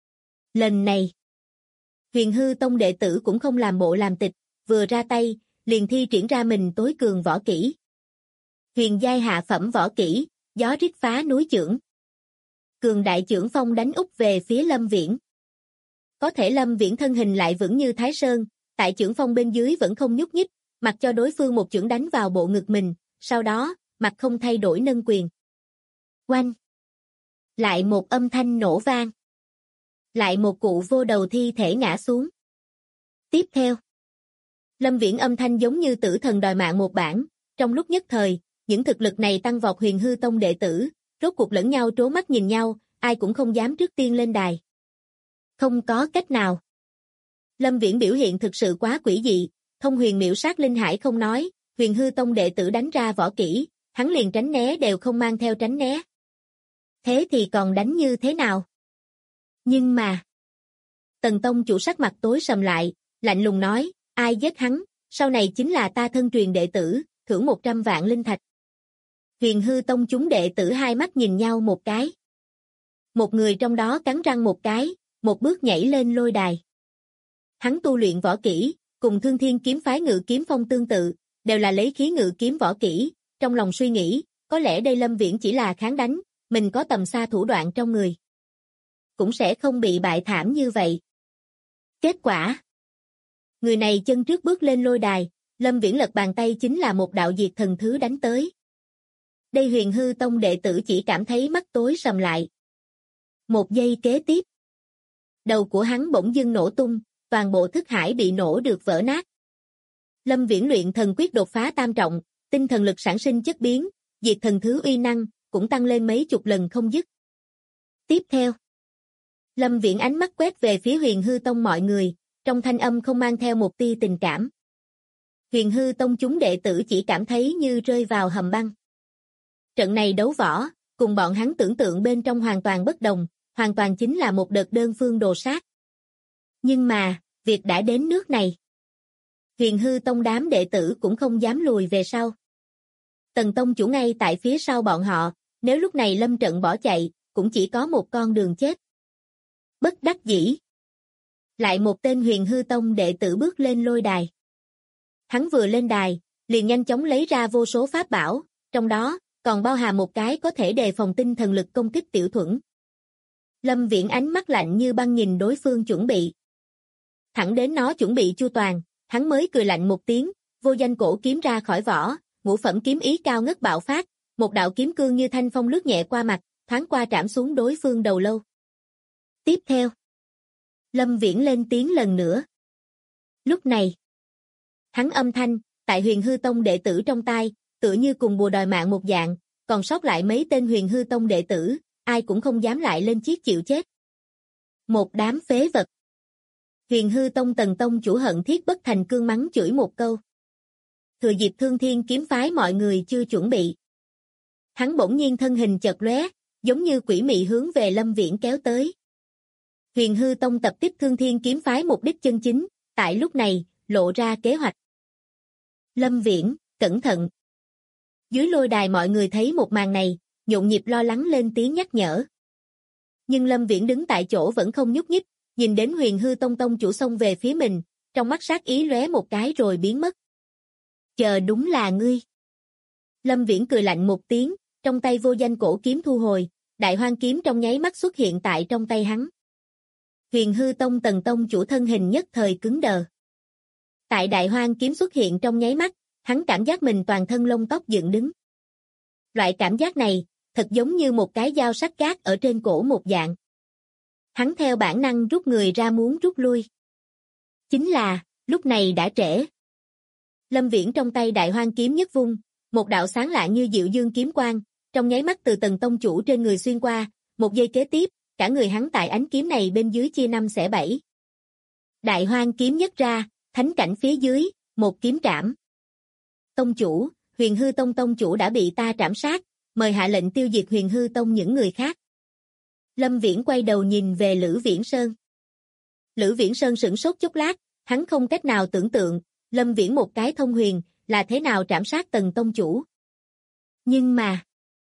Lần này, Huyền Hư Tông đệ tử cũng không làm bộ làm tịch, vừa ra tay, liền thi triển ra mình tối cường võ kỹ. Huyền giai hạ phẩm võ kỹ, gió rít phá núi chưởng. Cường đại chưởng phong đánh úp về phía Lâm Viễn. Có thể Lâm Viễn thân hình lại vững như Thái Sơn, tại chưởng phong bên dưới vẫn không nhúc nhích, mặc cho đối phương một chưởng đánh vào bộ ngực mình, sau đó, mặt không thay đổi nâng quyền. Oanh! Lại một âm thanh nổ vang. Lại một cụ vô đầu thi thể ngã xuống. Tiếp theo. Lâm Viễn âm thanh giống như tử thần đòi mạng một bản, trong lúc nhất thời, những thực lực này tăng vọt Huyền Hư Tông đệ tử, rốt cuộc lẫn nhau trố mắt nhìn nhau, ai cũng không dám trước tiên lên đài. Không có cách nào. Lâm Viễn biểu hiện thực sự quá quỷ dị, thông huyền miểu sát linh hải không nói, Huyền Hư Tông đệ tử đánh ra võ kỹ, hắn liền tránh né đều không mang theo tránh né. Thế thì còn đánh như thế nào? Nhưng mà, Tần tông chủ sắc mặt tối sầm lại, lạnh lùng nói, ai giết hắn, sau này chính là ta thân truyền đệ tử, thưởng 100 vạn linh thạch. Huyền Hư Tông chúng đệ tử hai mắt nhìn nhau một cái. Một người trong đó cắn răng một cái, một bước nhảy lên lôi đài. Hắn tu luyện võ kỹ, cùng Thương Thiên kiếm phái ngự kiếm phong tương tự, đều là lấy khí ngự kiếm võ kỹ, trong lòng suy nghĩ, có lẽ đây Lâm Viễn chỉ là kháng đánh, mình có tầm xa thủ đoạn trong người. Cũng sẽ không bị bại thảm như vậy. Kết quả. Người này chân trước bước lên lôi đài, Lâm Viễn lật bàn tay chính là một đạo diệt thần thứ đánh tới. Đây Huyền Hư Tông đệ tử chỉ cảm thấy mắt tối sầm lại. Một giây kế tiếp. Đầu của hắn bỗng dưng nổ tung, toàn bộ thức hải bị nổ được vỡ nát. Lâm Viễn luyện thần quyết đột phá tam trọng, tinh thần lực sản sinh chất biến, diệt thần thứ uy năng, cũng tăng lên mấy chục lần không dứt. Tiếp theo, Lâm Viễn ánh mắt quét về phía Huyền Hư Tông mọi người, trong thanh âm không mang theo một tia tình cảm. Huyền Hư Tông chúng đệ tử chỉ cảm thấy như rơi vào hầm băng. Trận này đấu võ, cùng bọn hắn tưởng tượng bên trong hoàn toàn bất đồng, hoàn toàn chính là một đợt đơn phương đồ sát. Nhưng mà, việc đã đến nước này. Huyền Hư Tông đám đệ tử cũng không dám lùi về sau. Tần Tông chủ ngay tại phía sau bọn họ, nếu lúc này lâm trận bỏ chạy, cũng chỉ có một con đường chết. Bất đắc dĩ. Lại một tên Huyền Hư Tông đệ tử bước lên lôi đài. Hắn vừa lên đài, liền nhanh chóng lấy ra vô số pháp bảo, trong đó, còn bao hàm một cái có thể đề phòng tinh thần lực công kích tiểu thuẫn. Lâm Viễn ánh mắt lạnh như băng nhìn đối phương chuẩn bị. Thẳng đến nó chuẩn bị chu toàn, hắn mới cười lạnh một tiếng, vô danh cổ kiếm ra khỏi vỏ, ngũ phẩm kiếm ý cao ngất bạo phát, một đạo kiếm cương như thanh phong lướt nhẹ qua mặt, thoáng qua trảm xuống đối phương đầu lâu. Tiếp theo, Lâm Viễn lên tiếng lần nữa. Lúc này, hắn âm thanh, tại Huyền Hư Tông đệ tử trong tai, tựa như cùng bùa đòi mạng một dạng, còn sót lại mấy tên Huyền Hư Tông đệ tử, ai cũng không dám lại lên chiếc chịu chết. Một đám phế vật. Huyền Hư Tông Tần Tông chủ hận thiết bất thành cương mắng chửi một câu. Thừa dịp Thương Thiên kiếm phái mọi người chưa chuẩn bị. Hắn bỗng nhiên thân hình chợt lóe, giống như quỷ mị hướng về Lâm Viễn kéo tới. Huyền Hư Tông tập tiếp Thương Thiên kiếm phái mục đích chân chính, tại lúc này, lộ ra kế hoạch. Lâm Viễn, cẩn thận. Dưới lôi đài mọi người thấy một màn này, nhộn nhịp lo lắng lên tiếng nhắc nhở. Nhưng Lâm Viễn đứng tại chỗ vẫn không nhúc nhích, nhìn đến Huyền Hư Tông tông chủ xông về phía mình, trong mắt sát ý lóe một cái rồi biến mất. Chờ đúng là ngươi. Lâm Viễn cười lạnh một tiếng, trong tay vô danh cổ kiếm thu hồi, đại hoang kiếm trong nháy mắt xuất hiện tại trong tay hắn. Huyền Hư Tông Tần Tông chủ thân hình nhất thời cứng đờ. Tại đại hoang kiếm xuất hiện trong nháy mắt, hắn cảm giác mình toàn thân lông tóc dựng đứng. Loại cảm giác này, thật giống như một cái dao sắc gác ở trên cổ một dạng. Hắn theo bản năng rút người ra muốn rút lui. Chính là, lúc này đã trễ. Lâm Viễn trong tay đại hoang kiếm nhất vung, một đạo sáng lạ như diệu dương kiếm quang, trong nháy mắt từ Tần Tông chủ trên người xuyên qua, một giây kế tiếp, cả người hắn tại ánh kiếm này bên dưới chia năm xẻ bảy. Đại hoang kiếm nhất ra, thánh cảnh phía dưới, một kiếm trảm. Tông chủ, Huyền Hư Tông tông chủ đã bị ta trảm sát, mời hạ lệnh tiêu diệt Huyền Hư Tông những người khác. Lâm Viễn quay đầu nhìn về Lữ Viễn Sơn. Lữ Viễn Sơn sửng sốt chốc lát, hắn không cách nào tưởng tượng, Lâm Viễn một cái thông huyền, là thế nào trảm sát Tần tông chủ. Nhưng mà,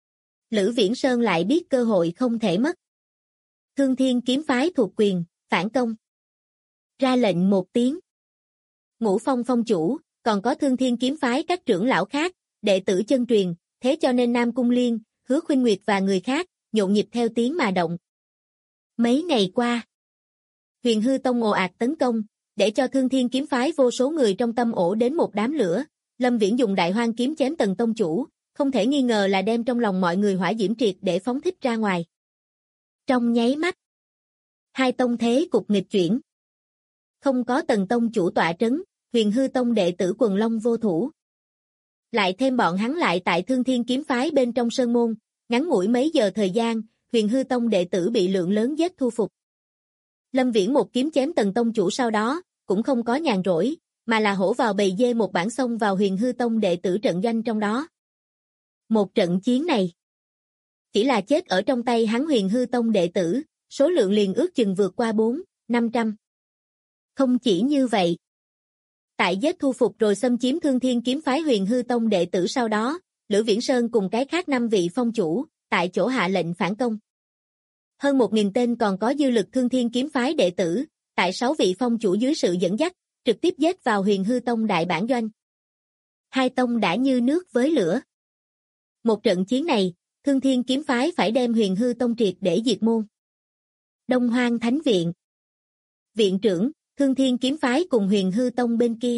Lữ Viễn Sơn lại biết cơ hội không thể mất. Thương Thiên kiếm phái thuộc quyền, phản công. Ra lệnh một tiếng. Ngũ Phong phong chủ, còn có Thương Thiên kiếm phái các trưởng lão khác, đệ tử chân truyền, thế cho nên Nam Cung Liên, Hứa Khuynh Nguyệt và người khác, nhộn nhịp theo tiếng mà động. Mấy ngày qua, Huyền Hư Tông ồ ạt tấn công, để cho Thương Thiên kiếm phái vô số người trong tâm ổ đến một đám lửa. Lâm Viễn dùng đại hoang kiếm chém Tần tông chủ, không thể nghi ngờ là đem trong lòng mọi người hỏa diễm triệt để phóng thích ra ngoài. Trong nháy mắt, hai tông thế cục nghịch chuyển. Không có Tần tông chủ tọa trấn, Huyền Hư Tông đệ tử quần long vô thủ. Lại thêm bọn hắn lại tại Thương Thiên kiếm phái bên trong sơn môn, ngắn ngủi mấy giờ thời gian, Huyền Hư Tông đệ tử bị lượng lớn giết thu phục. Lâm Viễn một kiếm chém Tần tông chủ sau đó, cũng không có nhàn rỗi, mà là hổ vào bầy dê một bản xông vào Huyền Hư Tông đệ tử trận doanh trong đó. Một trận chiến này, chỉ là chết ở trong tay hắn Huyền Hư Tông đệ tử, số lượng liền ước chừng vượt qua 400-500. Không chỉ như vậy, tại giết thu phục rồi xâm chiếm Thương Thiên kiếm phái Huyền Hư Tông đệ tử sau đó, Lữ Viễn Sơn cùng cái khác 5 vị phong chủ, tại chỗ hạ lệnh phản công. Hơn 1.000 tên còn có dư lực Thương Thiên kiếm phái đệ tử, tại 6 vị phong chủ dưới sự dẫn dắt, trực tiếp giết vào Huyền Hư Tông đại bản doanh. Hai tông đã như nước với lửa. Một trận chiến này, Thương Thiên kiếm phái phải đem Huyền Hư Tông triệt để diệt môn. Đông Hoang Thánh Viện. Viện trưởng, Thương Thiên kiếm phái cùng Huyền Hư Tông bên kia.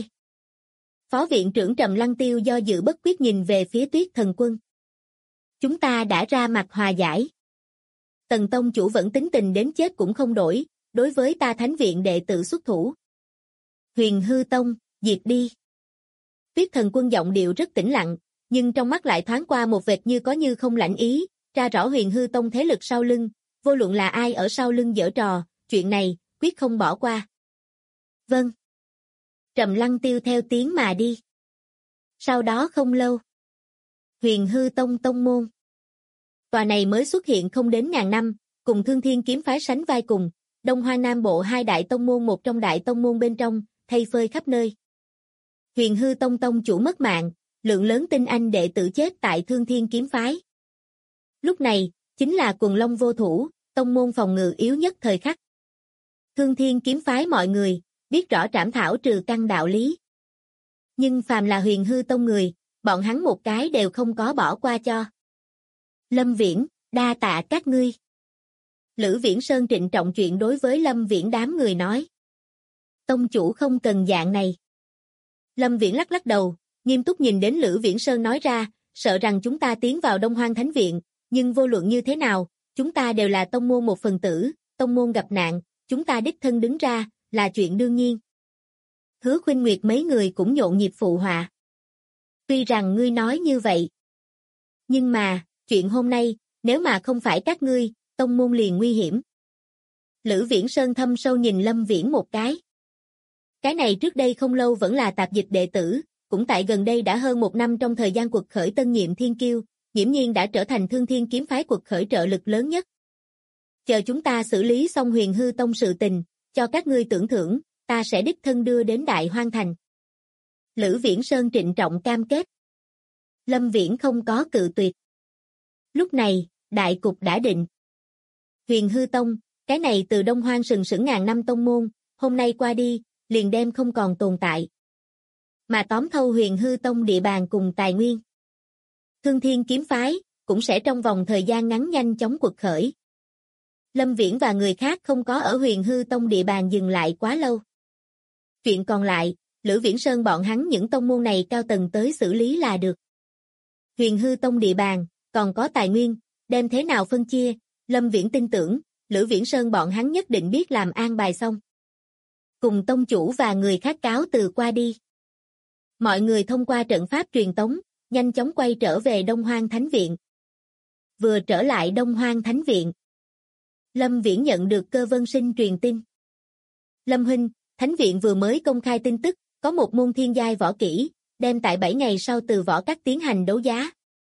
Phó viện trưởng Trầm Lăng Tiêu do dự bất quyết nhìn về phía Tuyết Thần Quân. Chúng ta đã ra mặt hòa giải. Tần tông chủ vẫn tính tình đến chết cũng không đổi, đối với ta Thánh Viện đệ tử xuất thủ. Huyền Hư Tông, diệt đi. Tuyết Thần Quân giọng điệu rất tĩnh lặng, nhưng trong mắt lại thoáng qua một vệt như có như không lãnh ý, ra rõ Huyền Hư Tông thế lực sau lưng, vô luận là ai ở sau lưng giở trò, chuyện này, quyết không bỏ qua. Vâng. Trầm Lăng Tiêu theo tiếng mà đi. Sau đó không lâu. Huyền Hư Tông tông môn. Tòa này mới xuất hiện không đến ngàn năm, cùng Thương Thiên kiếm phái sánh vai cùng, Đông Hoang Nam Bộ hai đại tông môn một trong đại tông môn bên trong, thây phơi khắp nơi. Huyền Hư Tông tông chủ mất mạng, lượng lớn tinh anh đệ tử chết tại Thương Thiên kiếm phái. Lúc này, chính là quần long vô thủ, tông môn phòng ngự yếu nhất thời khắc. Thương Thiên kiếm phái mọi người, biết rõ trảm thảo trừ căn đạo lý. Nhưng phàm là Huyền Hư Tông người, bọn hắn một cái đều không có bỏ qua cho. Lâm Viễn, đa tạ các ngươi. Lữ Viễn Sơn trịnh trọng chuyện đối với Lâm Viễn đám người nói. Tông chủ không cần dạng này. Lâm Viễn lắc lắc đầu, nghiêm túc nhìn đến Lữ Viễn Sơn nói ra, sợ rằng chúng ta tiến vào Đông Hoang Thánh Viện, nhưng vô luận như thế nào, chúng ta đều là tông môn một phần tử, tông môn gặp nạn, chúng ta đích thân đứng ra, là chuyện đương nhiên. Hứa Khuynh Nguyệt mấy người cũng nhộn nhịp phụ họa. Tuy rằng ngươi nói như vậy, nhưng mà, chuyện hôm nay, nếu mà không phải các ngươi, tông môn liền nguy hiểm. Lữ Viễn Sơn thâm sâu nhìn Lâm Viễn một cái. Cái này trước đây không lâu vẫn là tạp dịch đệ tử, cũng tại gần đây đã hơn một năm trong thời gian quật khởi tân nhiệm thiên kiêu, nghiễm nhiên đã trở thành Thương Thiên kiếm phái quật khởi trợ lực lớn nhất. Chờ chúng ta xử lý xong Huyền Hư Tông sự tình, cho các ngươi tưởng thưởng, ta sẽ đích thân đưa đến Đại Hoang Thành. Lữ Viễn Sơn trịnh trọng cam kết. Lâm Viễn không có cự tuyệt. Lúc này, đại cục đã định. Huyền Hư Tông, cái này từ Đông Hoang sừng sững ngàn năm tông môn, hôm nay qua đi, liền đem không còn tồn tại. Mà tóm thâu Huyền Hư Tông địa bàn cùng tài nguyên. Thương Thiên kiếm phái, cũng sẽ trong vòng thời gian ngắn nhanh chóng quật khởi. Lâm Viễn và người khác không có ở Huyền Hư Tông địa bàn dừng lại quá lâu. Chuyện còn lại, Lữ Viễn Sơn bọn hắn những tông môn này cao tầng tới xử lý là được. Huyền Hư Tông địa bàn, còn có tài nguyên, đem thế nào phân chia, Lâm Viễn tin tưởng, Lữ Viễn Sơn bọn hắn nhất định biết làm an bài xong. Cùng tông chủ và người khác cáo từ qua đi. Mọi người thông qua trận pháp truyền tống, nhanh chóng quay trở về Đông Hoang Thánh Viện. Vừa trở lại Đông Hoang Thánh Viện, Lâm Viễn nhận được Cơ Vân Sinh truyền tin. Lâm huynh, Thánh Viện vừa mới công khai tin tức, có một môn thiên giai võ kỹ, đem tại 7 ngày sau từ võ các tiến hành đấu giá.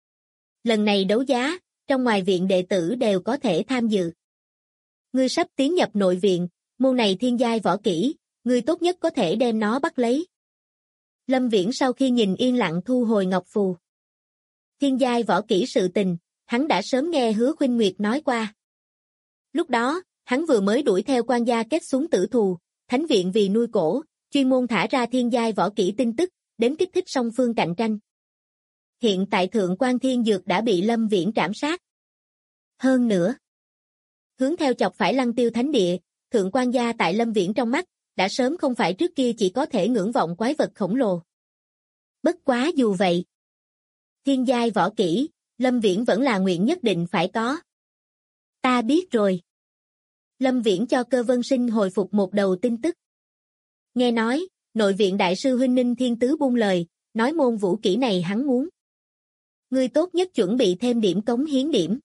Lần này đấu giá, trong ngoài viện đệ tử đều có thể tham dự. Ngươi sắp tiến nhập nội viện, môn này thiên giai võ kỹ, ngươi tốt nhất có thể đem nó bắt lấy. Lâm Viễn sau khi nhìn yên lặng thu hồi ngọc phù. Thiên giai võ kỹ sự tình, hắn đã sớm nghe Hứa Khuynh Nguyệt nói qua. Lúc đó, hắn vừa mới đuổi theo quan gia kết xuống tử thù, Thánh Viện vì nuôi cổ, chuyên môn thả ra thiên giai võ kỹ tin tức, đến kích thích song phương cạnh tranh. Hiện tại Thượng Quan Thiên Dược đã bị Lâm Viễn trảm sát. Hơn nữa, hướng theo chọc phải Lăng Tiêu Thánh Địa, Thượng Quan gia tại Lâm Viễn trong mắt, đã sớm không phải trước kia chỉ có thể ngưỡng vọng quái vật khổng lồ. Bất quá dù vậy, thiên giai võ kỹ, Lâm Viễn vẫn là nguyện nhất định phải có. Ta biết rồi. Lâm Viễn cho Cơ Vân Sinh hồi phục một đầu tin tức. Nghe nói, nội viện đại sư huynh Ninh Thiên Tứ buông lời, nói môn vũ kỹ này hắn muốn. Ngươi tốt nhất chuẩn bị thêm điểm cống hiến điểm.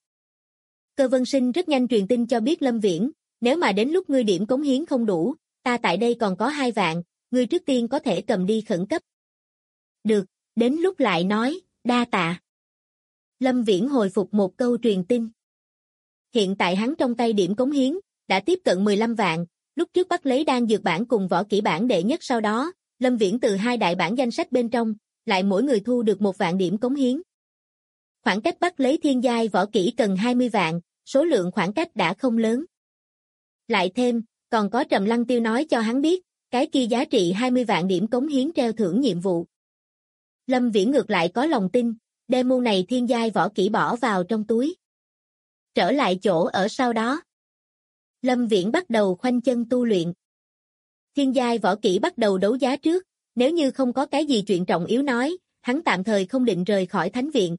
Cơ Vân Sinh rất nhanh truyền tin cho biết Lâm Viễn, nếu mà đến lúc ngươi điểm cống hiến không đủ, ta tại đây còn có 2 vạn, ngươi trước tiên có thể cầm đi khẩn cấp. Được, đến lúc lại nói, đa tạ. Lâm Viễn hồi phục một câu truyền tin. Hiện tại hắn trong tay điểm cống hiến, đã tiếp cận 15 vạn, lúc trước bắt lấy đan dược bản cùng võ kỹ bản đệ nhất sau đó, Lâm Viễn từ 2 đại bản danh sách bên trong, lại mỗi người thu được 1 vạn điểm cống hiến. Khoảng cách bắt lấy thiên giai võ kỹ cần 20 vạn, số lượng khoảng cách đã không lớn. Lại thêm, còn có Trầm Lăng Tiêu nói cho hắn biết, cái kia giá trị 20 vạn điểm cống hiến treo thưởng nhiệm vụ. Lâm Viễn ngược lại có lòng tin, đem môn này thiên giai võ kỹ bỏ vào trong túi. Trở lại chỗ ở sau đó. Lâm Viễn bắt đầu khoanh chân tu luyện. Thiên giai võ kỹ bắt đầu đấu giá trước, nếu như không có cái gì chuyện trọng yếu nói, hắn tạm thời không định rời khỏi Thánh Viện.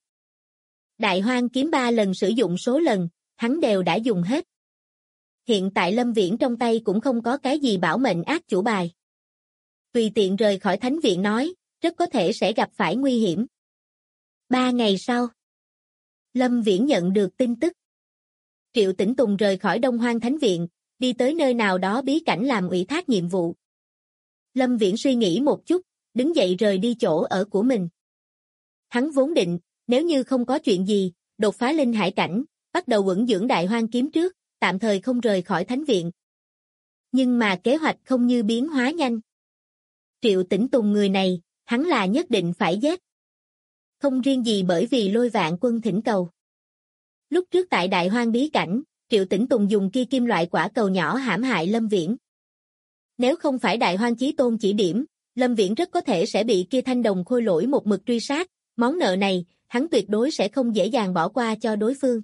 Đại Hoang kiếm 3 lần sử dụng số lần, hắn đều đã dùng hết. Hiện tại Lâm Viễn trong tay cũng không có cái gì bảo mệnh ác chủ bài. Tùy tiện rời khỏi Thánh Viện nói, rất có thể sẽ gặp phải nguy hiểm. 3 ngày sau, Lâm Viễn nhận được tin tức. Triệu Tĩnh Tùng rời khỏi Đông Hoang Thánh Viện, đi tới nơi nào đó bí cảnh làm ủy thác nhiệm vụ. Lâm Viễn suy nghĩ một chút, đứng dậy rời đi chỗ ở của mình. Hắn vốn định, nếu như không có chuyện gì, đột phá linh hải cảnh, bắt đầu ẩn dưỡng Đại Hoang kiếm trước, tạm thời không rời khỏi Thánh Viện. Nhưng mà kế hoạch không như biến hóa nhanh. Triệu Tĩnh Tùng người này, hắn là nhất định phải giết. Không riêng gì bởi vì Lôi Vạn Quân thỉnh cầu. Lúc trước tại Đại Hoang bí cảnh, Triệu Tĩnh Tùng dùng kia kim loại quả cầu nhỏ hãm hại Lâm Viễn. Nếu không phải Đại Hoang Chí Tôn chỉ điểm, Lâm Viễn rất có thể sẽ bị kia thanh đồng khôi lỗi một mực truy sát, món nợ này, hắn tuyệt đối sẽ không dễ dàng bỏ qua cho đối phương.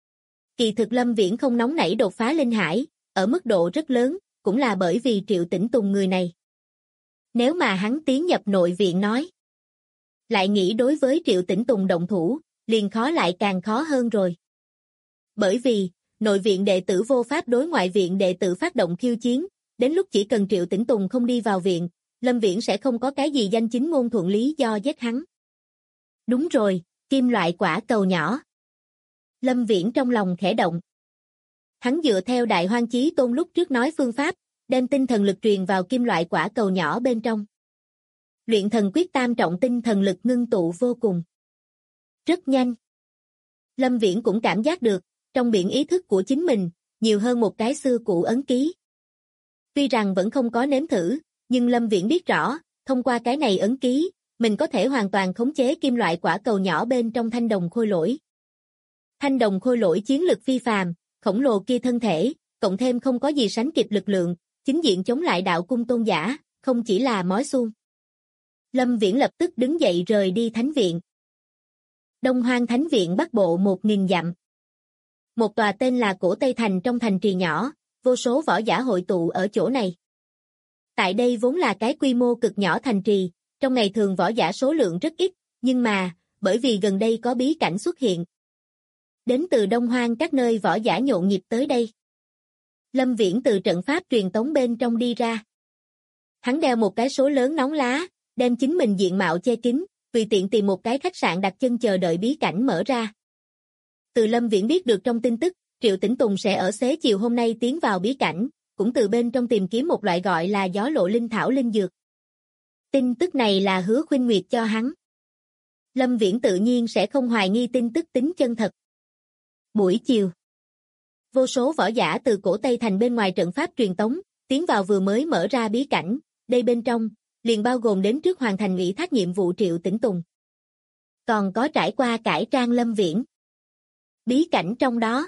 Kỳ thực Lâm Viễn không nóng nảy đột phá linh hải, ở mức độ rất lớn, cũng là bởi vì Triệu Tĩnh Tùng người này. Nếu mà hắn tiến nhập nội viện nói, lại nghĩ đối với Triệu Tĩnh Tùng động thủ, liền khó lại càng khó hơn rồi. Bởi vì, nội viện đệ tử vô pháp đối ngoại viện đệ tử phát động khiêu chiến, đến lúc chỉ cần Triệu Tĩnh Tùng không đi vào viện, Lâm Viễn sẽ không có cái gì danh chính ngôn thuận lý do giết hắn. Đúng rồi, kim loại quả cầu nhỏ. Lâm Viễn trong lòng khẽ động. Hắn dựa theo Đại Hoang Chí Tôn lúc trước nói phương pháp, đem tinh thần lực truyền vào kim loại quả cầu nhỏ bên trong. Luyện thần quyết tam trọng tinh thần lực ngưng tụ vô cùng. Rất nhanh. Lâm Viễn cũng cảm giác được, trong biển ý thức của chính mình, nhiều hơn một cái xưa cụ ấn ký. Tuy rằng vẫn không có nếm thử, nhưng Lâm Viễn biết rõ, thông qua cái này ấn ký, mình có thể hoàn toàn khống chế kim loại quả cầu nhỏ bên trong thanh đồng khôi lỗi. Thanh đồng khôi lỗi chiến lực phi phàm, khổng lồ kia thân thể, cộng thêm không có gì sánh kịp lực lượng, chính diện chống lại đạo cung tôn giả, không chỉ là mói suông. Lâm Viễn lập tức đứng dậy rời đi Thánh Viện. Đông Hoang Thánh Viện bắc bộ 1000 dặm. Một tòa tên là Cổ Tây Thành trong thành trì nhỏ, vô số võ giả hội tụ ở chỗ này. Tại đây vốn là cái quy mô cực nhỏ thành trì, trong ngày thường võ giả số lượng rất ít, nhưng mà, bởi vì gần đây có bí cảnh xuất hiện. Đến từ Đông Hoang các nơi võ giả nhộn nhịp tới đây. Lâm Viễn từ trận pháp truyền tống bên trong đi ra. Hắn đeo một cái số lớn nón lá, đem chính mình diện mạo che kín, tùy tiện tìm một cái khách sạn đặt chân chờ đợi bí cảnh mở ra. Từ Lâm Viễn biết được trong tin tức, Triệu Tĩnh Tùng sẽ ở xế chiều hôm nay tiến vào bí cảnh, cũng từ bên trong tìm kiếm một loại gọi là gió lộ linh thảo linh dược. Tin tức này là Hứa Khuynh Nguyệt cho hắn. Lâm Viễn tự nhiên sẽ không hoài nghi tin tức tính chân thật. Buổi chiều, vô số võ giả từ Cổ Tây Thành bên ngoài trận pháp truyền tống, tiến vào vừa mới mở ra bí cảnh, đây bên trong, liền bao gồm đến trước hoàn thành ủy thác nhiệm vụ Triệu Tĩnh Tùng. Còn có trải qua cải trang Lâm Viễn. Bí cảnh trong đó.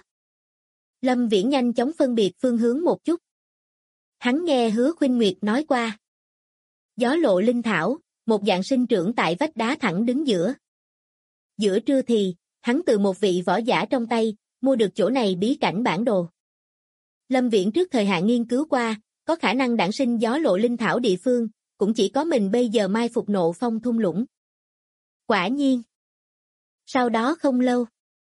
Lâm Viễn nhanh chóng phân biệt phương hướng một chút. Hắn nghe Hứa Khuynh Nguyệt nói qua. Gió lộ linh thảo, một dạng sinh trưởng tại vách đá thẳng đứng giữa. Giữa trưa thì, hắn từ một vị võ giả trong tay, mua được chỗ này bí cảnh bản đồ. Lâm Viễn trước thời hạn nghiên cứu qua, có khả năng đản sinh gió lộ linh thảo địa phương, cũng chỉ có mình bây giờ mai phục Nộ Phong thung lũng. Quả nhiên. Sau đó không lâu,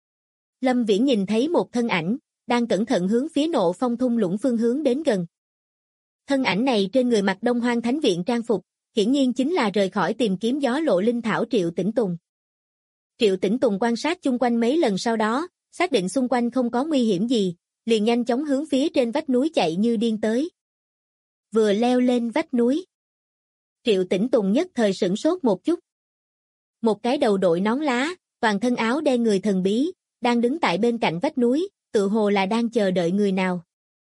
Lâm Viễn nhìn thấy một thân ảnh, đang cẩn thận hướng phía Nộ Phong thung lũng phương hướng đến gần. Thân ảnh này trên người mặc Đông Hoang Thánh Viện trang phục, hiển nhiên chính là rời khỏi tìm kiếm gió lộ linh thảo Triệu Tĩnh Tùng. Triệu Tĩnh Tùng quan sát chung quanh mấy lần sau đó, xác định xung quanh không có nguy hiểm gì, liền nhanh chóng hướng phía trên vách núi chạy như điên tới. Vừa leo lên vách núi, Triệu Tĩnh Tùng nhất thời sửng sốt một chút. Một cái đầu đội nón lá, toàn thân áo đen người thần bí, đang đứng tại bên cạnh vách núi, tự hồ là đang chờ đợi người nào.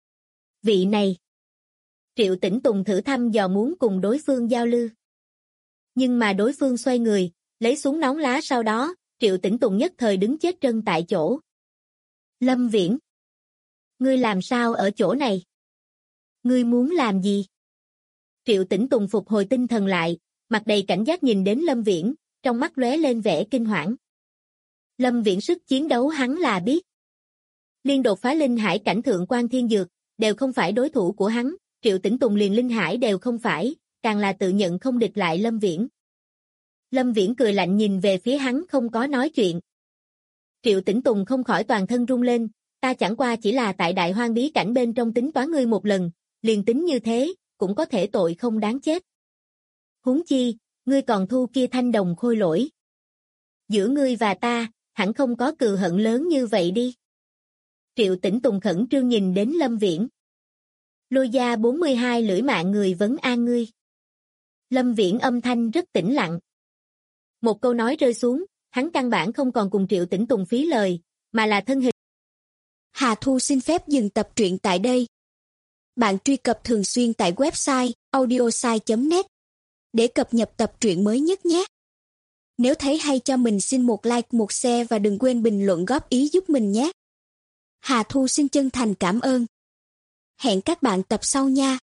Vị này. Triệu Tĩnh Tùng thử thăm dò muốn cùng đối phương giao lưu. Nhưng mà đối phương xoay người, lấy xuống nón lá sau đó, Triệu Tĩnh Tùng nhất thời đứng chết chân tại chỗ. Lâm Viễn. Ngươi làm sao ở chỗ này? Ngươi muốn làm gì? Triệu Tĩnh Tùng phục hồi tinh thần lại, mặt đầy cảnh giác nhìn đến Lâm Viễn, trong mắt lóe lên vẻ kinh hoảng. Lâm Viễn sức chiến đấu hắn là biết. Liên đột phá linh hải cảnh thượng quan thiên dược, đều không phải đối thủ của hắn, Triệu Tĩnh Tùng liền linh hải đều không phải, càng là tự nhận không địch lại Lâm Viễn. Lâm Viễn cười lạnh nhìn về phía hắn không có nói chuyện. Triệu Tĩnh Tùng không khỏi toàn thân run lên, ta chẳng qua chỉ là tại Đại Hoang bí cảnh bên trong tính toán ngươi một lần, liền tính như thế, cũng có thể tội không đáng chết. Huống chi, ngươi còn thu kia thanh đồng khôi lỗi. Giữa ngươi và ta, hẳn không có cừu hận lớn như vậy đi. Triệu Tĩnh Tùng khẩn trương nhìn đến Lâm Viễn. Lôi gia 42 lưỡi mạng người vấn an ngươi. Lâm Viễn âm thanh rất tĩnh lặng. Một câu nói rơi xuống, hắn căn bản không còn cùng Triệu Tĩnh Tùng phí lời, mà là thân hình. Hà Thu xin phép dừng tập truyện tại đây. Bạn truy cập thường xuyên tại website audiosai.net để cập nhật tập truyện mới nhất nhé. Nếu thấy hay cho mình xin một like, một share và đừng quên bình luận góp ý giúp mình nhé. Hà Thu xin chân thành cảm ơn. Hẹn các bạn tập sau nha.